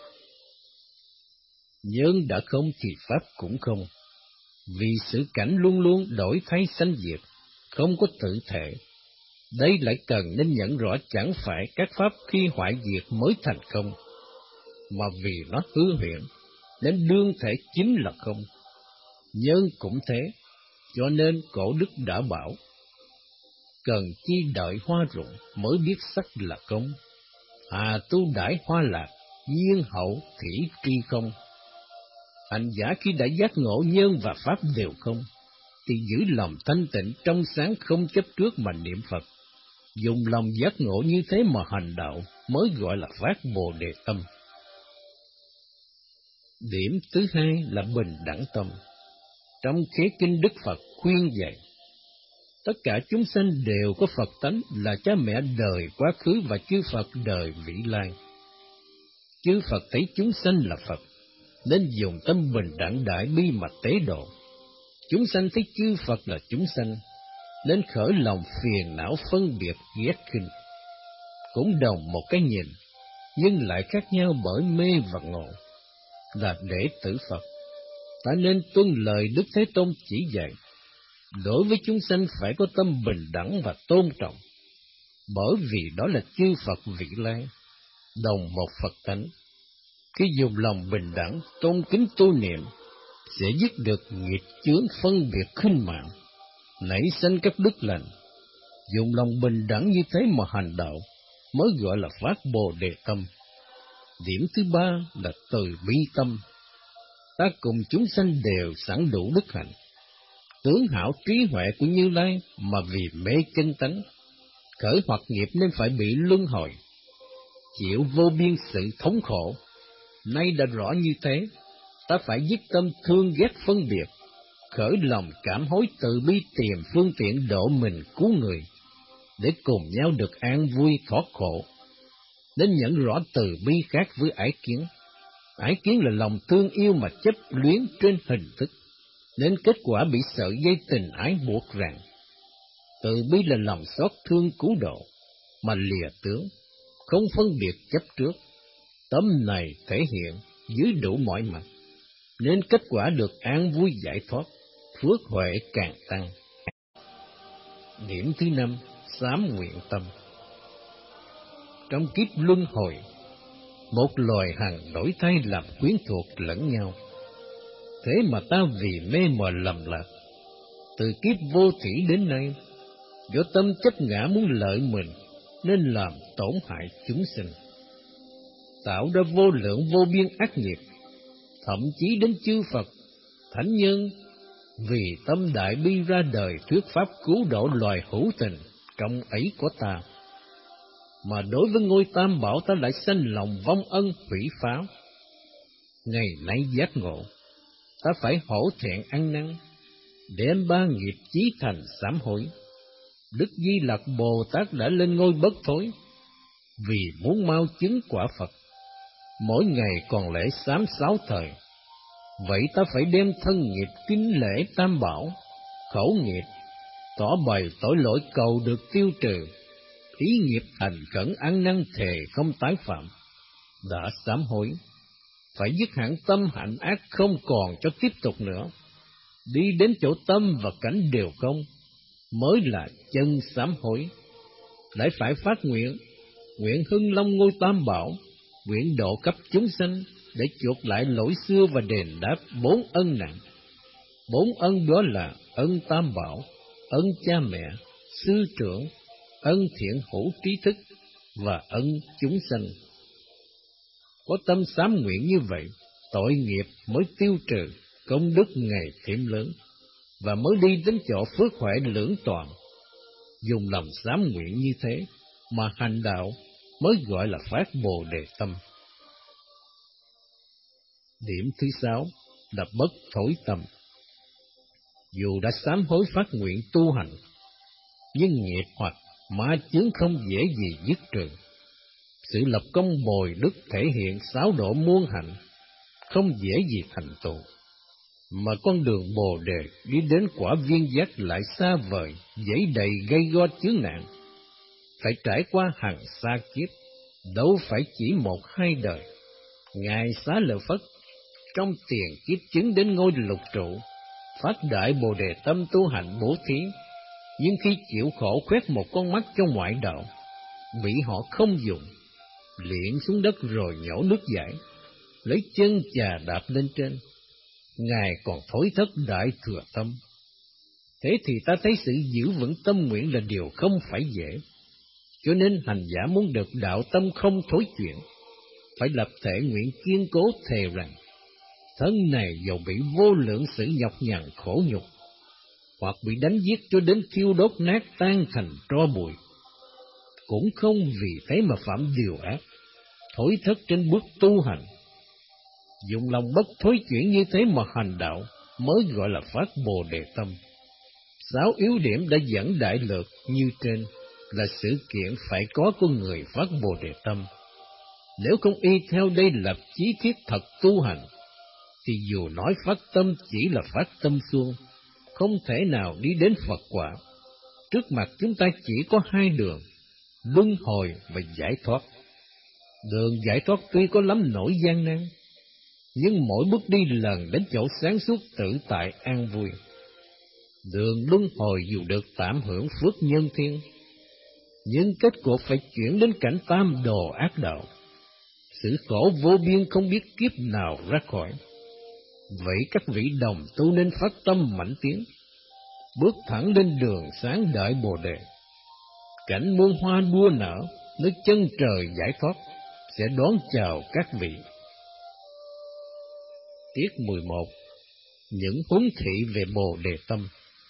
Speaker 1: Nhân đã không thì pháp cũng không, vì sự cảnh luôn luôn đổi thay sanh diệt, không có tự thể. Đây lại cần nên nhận rõ chẳng phải các pháp khi hoại diệt mới thành không, mà vì nó hư huyễn, nên đương thể chính là không. Nhân cũng thế, cho nên cổ đức đã bảo, cần chi đợi hoa rụng mới biết sắc là không. Hà tu đãi hoa lạc, nhiên hậu thủy tri không. Hành giả khi đã giác ngộ nhân và pháp đều không, thì giữ lòng thanh tịnh trong sáng không chấp trước mà niệm Phật. Dùng lòng giác ngộ như thế mà hành đạo mới gọi là phát Bồ Đề tâm. Điểm thứ hai là bình đẳng tâm. Trong khế kinh Đức Phật khuyên dạy, tất cả chúng sanh đều có Phật tánh là cha mẹ đời quá khứ và chư Phật đời vĩ lai. Chư Phật thấy chúng sanh là Phật, nên dùng tâm bình đẳng đại bi mà tế độ. Chúng sanh thấy chư Phật là chúng sanh, nên khởi lòng phiền não phân biệt ghét khinh. Cũng đồng một cái nhìn, nhưng lại khác nhau bởi mê và ngộ. Là đệ tử Phật, ta nên tuân lời Đức Thế Tôn chỉ dạy. Đối với chúng sanh phải có tâm bình đẳng và tôn trọng, bởi vì đó là chư Phật vị lai, đồng một Phật tánh. Khi dùng lòng bình đẳng, tôn kính tu niệm, sẽ dứt được nghiệp chướng phân biệt khinh mạng, nảy sinh các đức lành. Dùng lòng bình đẳng như thế mà hành đạo, mới gọi là phát Bồ Đề tâm. Điểm thứ ba là từ bi tâm. Ta cùng chúng sanh đều sẵn đủ đức hạnh, tướng hảo trí huệ của Như Lai, mà vì mê chân tánh, khởi hoặc nghiệp nên phải bị luân hồi, chịu vô biên sự thống khổ. Nay đã rõ như thế, ta phải dứt tâm thương ghét phân biệt, khởi lòng cảm hối từ bi tìm phương tiện độ mình cứu người, để cùng nhau được an vui thoát khổ. Nên nhận rõ từ bi khác với ái kiến. Ái kiến là lòng thương yêu mà chấp luyến trên hình thức, nên kết quả bị sợi dây tình ái buộc ràng. Từ bi là lòng xót thương cứu độ, mà lìa tướng, không phân biệt chấp trước. Tâm này thể hiện dưới đủ mọi mặt, nên kết quả được an vui giải thoát, phước huệ càng tăng. Điểm thứ năm, sám nguyện tâm. Trong kiếp luân hồi, một loài hằng đổi thay làm quyến thuộc lẫn nhau. Thế mà ta vì mê mờ lầm lạc, từ kiếp vô thủy đến nay, do tâm chấp ngã muốn lợi mình, nên làm tổn hại chúng sinh, tạo ra vô lượng vô biên ác nghiệp. Thậm chí đến chư Phật, thánh nhân, vì tâm đại bi ra đời thuyết pháp cứu độ loài hữu tình, trọng ấy của ta. Mà đối với ngôi Tam Bảo ta lại sanh lòng vong ân hủy pháo. Ngày nay giác ngộ, ta phải hổ thẹn ăn năn, đem ba nghiệp chí thành sám hối. Đức Di Lặc Bồ Tát đã lên ngôi bất thối, vì muốn mau chứng quả Phật. Mỗi ngày còn lễ sám sáu thời, vậy ta phải đem thân nghiệp kính lễ Tam Bảo, khẩu nghiệp tỏ bày tội lỗi cầu được tiêu trừ, ý nghiệp thành khẩn ăn năn thề không tái phạm. Đã sám hối, phải dứt hẳn tâm hạnh ác không còn cho tiếp tục nữa, đi đến chỗ tâm và cảnh đều không, mới là chân sám hối. Lại phải phát nguyện, nguyện hưng long ngôi Tam Bảo, nguyện độ cấp chúng sanh để chuộc lại lỗi xưa và đền đáp bốn ân nặng. Bốn ân đó là ân Tam Bảo, ân cha mẹ, sư trưởng, ân thiện hữu trí thức và ân chúng sanh. Có tâm sám nguyện như vậy, tội nghiệp mới tiêu trừ, công đức ngày thêm lớn, và mới đi đến chỗ phước huệ lưỡng toàn. Dùng lòng sám nguyện như thế mà hành đạo mới gọi là phát Bồ Đề tâm. Điểm thứ sáu là bất thối tâm. Dù đã sám hối phát nguyện tu hành, nhưng nghiệp hoặc ma chướng không dễ gì dứt trừ. Sự lập công bồi đức thể hiện sáu độ muôn hạnh, không dễ gì thành tựu. Mà con đường Bồ Đề đi đến quả viên giác lại xa vời, dãy đầy gây go chướng nạn. Phải trải qua hàng xa kiếp, đâu phải chỉ một hai đời. Ngài Xá Lợi Phất trong tiền kiếp chứng đến ngôi lục trụ, phát đại Bồ Đề tâm tu hành bố thí, nhưng khi chịu khổ khoét một con mắt cho ngoại đạo, bị họ không dùng, liệng xuống đất rồi nhổ nước giải, lấy chân chà đạp lên trên. Ngài còn thối thất đại thừa tâm. Thế thì ta thấy sự giữ vững tâm nguyện là điều không phải dễ. Cho nên hành giả muốn được đạo tâm không thối chuyển, phải lập thể nguyện kiên cố thề rằng, thân này dầu bị vô lượng sự nhọc nhằn khổ nhục, hoặc bị đánh giết cho đến thiêu đốt nát tan thành tro bụi, cũng không vì thế mà phạm điều ác, thối thất trên bước tu hành. Dùng lòng bất thối chuyển như thế mà hành đạo mới gọi là phát Bồ Đề tâm. Sáu yếu điểm đã dẫn đại lược như trên là sự kiện phải có của người phát Bồ Đề tâm. Nếu không y theo đây lập chí thiết thật tu hành, thì dù nói phát tâm chỉ là phát tâm suông, không thể nào đi đến Phật quả. Trước mặt chúng ta chỉ có hai đường, luân hồi và giải thoát. Đường giải thoát tuy có lắm nỗi gian nan, nhưng mỗi bước đi lần đến chỗ sáng suốt tự tại an vui. Đường luân hồi dù được tạm hưởng phước nhân thiên, nhưng kết cục phải chuyển đến cảnh tam đồ ác đạo. Sự khổ vô biên không biết kiếp nào ra khỏi. Vậy các vị đồng tu nên phát tâm mạnh tiến, bước thẳng lên đường sáng đại Bồ Đề. Cảnh muôn hoa đua nở, nơi chân trời giải thoát sẽ đón chào các vị. Tiết mười một. Những huấn thị về Bồ Đề tâm.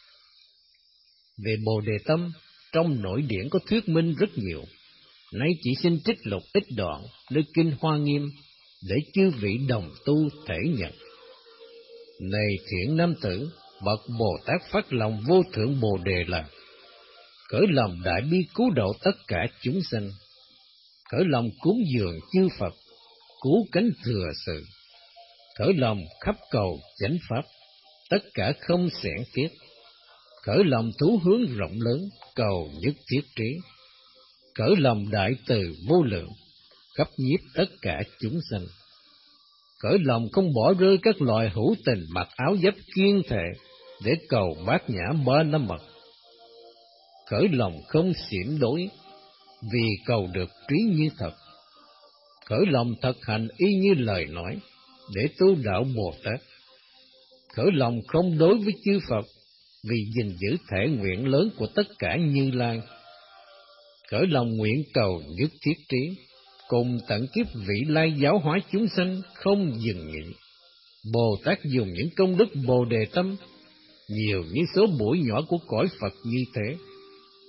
Speaker 1: Về Bồ Đề tâm, trong nội điển có thuyết minh rất nhiều, nay chỉ xin trích lục ít đoạn nơi Kinh Hoa Nghiêm để chư vị đồng tu thể nhận. Này thiện nam tử, bậc Bồ Tát phát lòng vô thượng Bồ Đề là khởi lòng đại bi cứu độ tất cả chúng sanh, khởi lòng cúng dường chư Phật, cứu cánh thừa sự, khởi lòng khắp cầu chánh pháp, tất cả không xẻn tiếc, khởi lòng thú hướng rộng lớn, cầu nhất thiết trí, khởi lòng đại từ vô lượng, khắp nhiếp tất cả chúng sanh, khởi lòng không bỏ rơi các loài hữu tình mặc áo giáp kiên thể để cầu bát nhã ba la mật, khởi lòng không xiểm đối vì cầu được trí như thật, khởi lòng thực hành y như lời nói để tu đạo Bồ Tát, khởi lòng không đối với chư Phật vì gìn giữ thể nguyện lớn của tất cả Như Lai, khởi lòng nguyện cầu nhất thiết trí, cùng tận kiếp vị lai giáo hóa chúng sanh không dừng nghỉ. Bồ Tát dùng những công đức Bồ Đề tâm nhiều như số bụi nhỏ của cõi Phật như thế,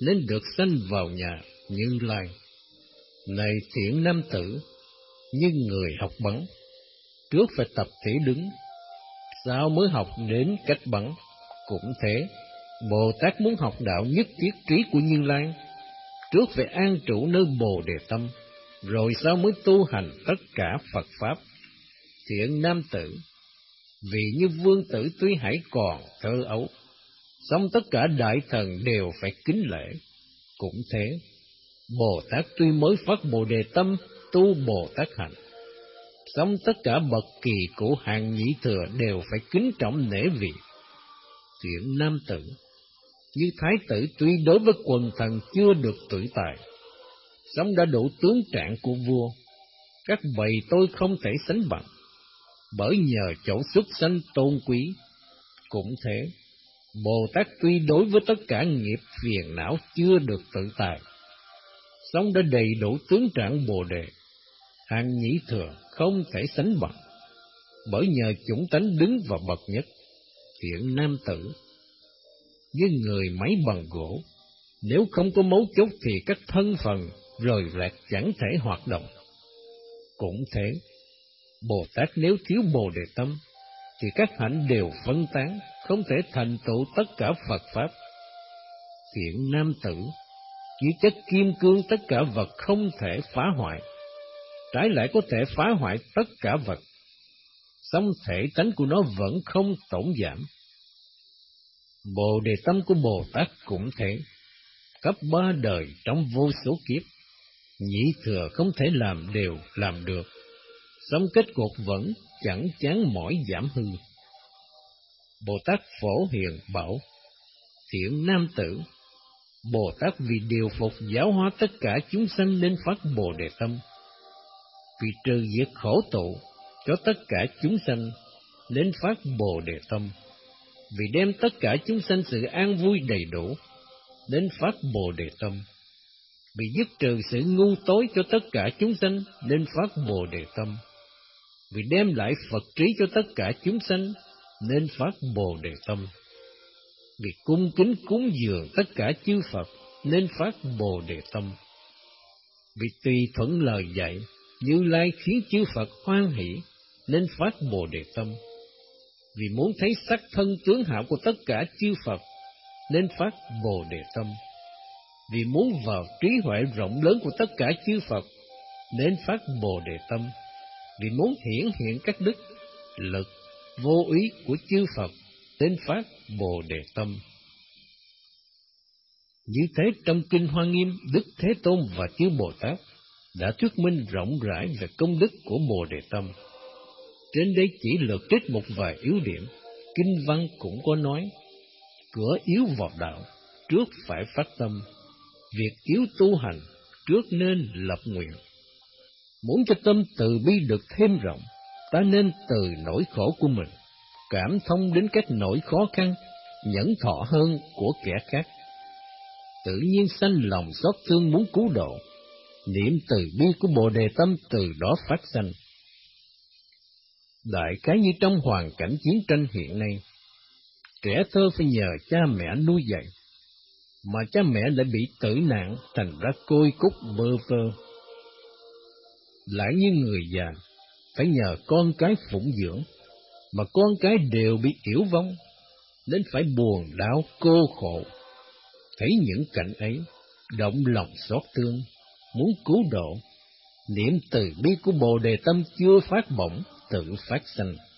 Speaker 1: nên được sanh vào nhà Như Lai. Này thiện nam tử, như người học bắn, trước phải tập thể đứng, sau mới học đến cách bắn. Cũng thế, Bồ Tát muốn học đạo nhất thiết trí của Như Lai, trước phải an trụ nơi Bồ Đề Tâm, rồi sau mới tu hành tất cả Phật Pháp. Thiện nam tử, vì như vương tử tuy hãy còn thơ ấu, song tất cả đại thần đều phải kính lễ. Cũng thế, Bồ Tát tuy mới phát Bồ Đề Tâm, tu Bồ Tát hạnh, song tất cả bậc kỳ của hàng nhị thừa đều phải kính trọng nể vị. Thiện nam tử, như thái tử tuy đối với quần thần chưa được tuổi tài, song đã đủ tướng trạng của vua, các bầy tôi không thể sánh bằng, bởi nhờ chỗ xuất sanh tôn quý. Cũng thế, Bồ Tát tuy đối với tất cả nghiệp phiền não chưa được tự tài, song đã đầy đủ tướng trạng Bồ Đề, hàng nhị thừa không thể sánh bằng, bởi nhờ chủng tánh đứng vào bậc nhất. Thiện nam tử, như người máy bằng gỗ, nếu không có mấu chốt thì các thân phần rời rạc chẳng thể hoạt động. Cũng thế, Bồ Tát nếu thiếu Bồ Đề Tâm, thì các hạnh đều phân tán, không thể thành tựu tất cả Phật Pháp. Thiện nam tử, như chất kim cương tất cả vật không thể phá hoại, trái lại có thể phá hoại tất cả vật, song thể tánh của nó vẫn không tổn giảm. Bồ Đề Tâm của Bồ Tát cũng thế, cấp ba đời trong vô số kiếp, nhị thừa không thể làm đều làm được, song kết cục vẫn chẳng chán mỏi giảm hư. Bồ Tát Phổ Hiền bảo: thiện nam tử, Bồ Tát vì điều phục giáo hóa tất cả chúng sanh nên phát Bồ Đề Tâm, vì trừ diệt khổ tụ cho tất cả chúng sanh nên phát Bồ Đề Tâm, vì đem tất cả chúng sanh sự an vui đầy đủ nên phát Bồ Đề Tâm, vì dứt trừ sự ngu tối cho tất cả chúng sanh nên phát Bồ Đề Tâm, vì đem lại Phật trí cho tất cả chúng sanh nên phát Bồ Đề Tâm, vì cung kính cúng dường tất cả chư Phật nên phát Bồ Đề Tâm, vì tùy thuận lời dạy Như Lai khiến chư Phật hoan hỷ nên phát Bồ Đề Tâm, vì muốn thấy sắc thân tướng hảo của tất cả chư Phật nên phát Bồ Đề Tâm, vì muốn vào trí huệ rộng lớn của tất cả chư Phật nên phát Bồ Đề Tâm, vì muốn hiển hiện các đức, lực, vô ý của chư Phật nên phát Bồ Đề Tâm. Như thế trong Kinh Hoa Nghiêm, Đức Thế Tôn và chư Bồ Tát đã thuyết minh rộng rãi về công đức của Bồ Đề Tâm. Trên đây chỉ lược trích một vài yếu điểm. Kinh văn cũng có nói: cửa yếu vào đạo, trước phải phát tâm; việc yếu tu hành, trước nên lập nguyện. Muốn cho tâm từ bi được thêm rộng, ta nên từ nỗi khổ của mình, cảm thông đến các nỗi khó khăn, nhẫn thọ hơn của kẻ khác. Tự nhiên sanh lòng xót thương muốn cứu độ, niệm từ bi của Bồ Đề Tâm từ đó phát sanh. Đại khái như trong hoàn cảnh chiến tranh hiện nay, trẻ thơ phải nhờ cha mẹ nuôi dạy, mà cha mẹ lại bị tử nạn, thành ra côi cút bơ vơ. Lại như người già phải nhờ con cái phụng dưỡng, mà con cái đều bị yểu vong, nên phải buồn đau cô khổ. Thấy những cảnh ấy, động lòng xót thương, muốn cứu độ, niệm từ bi của Bồ Đề Tâm chưa phát bổng tự phát sanh.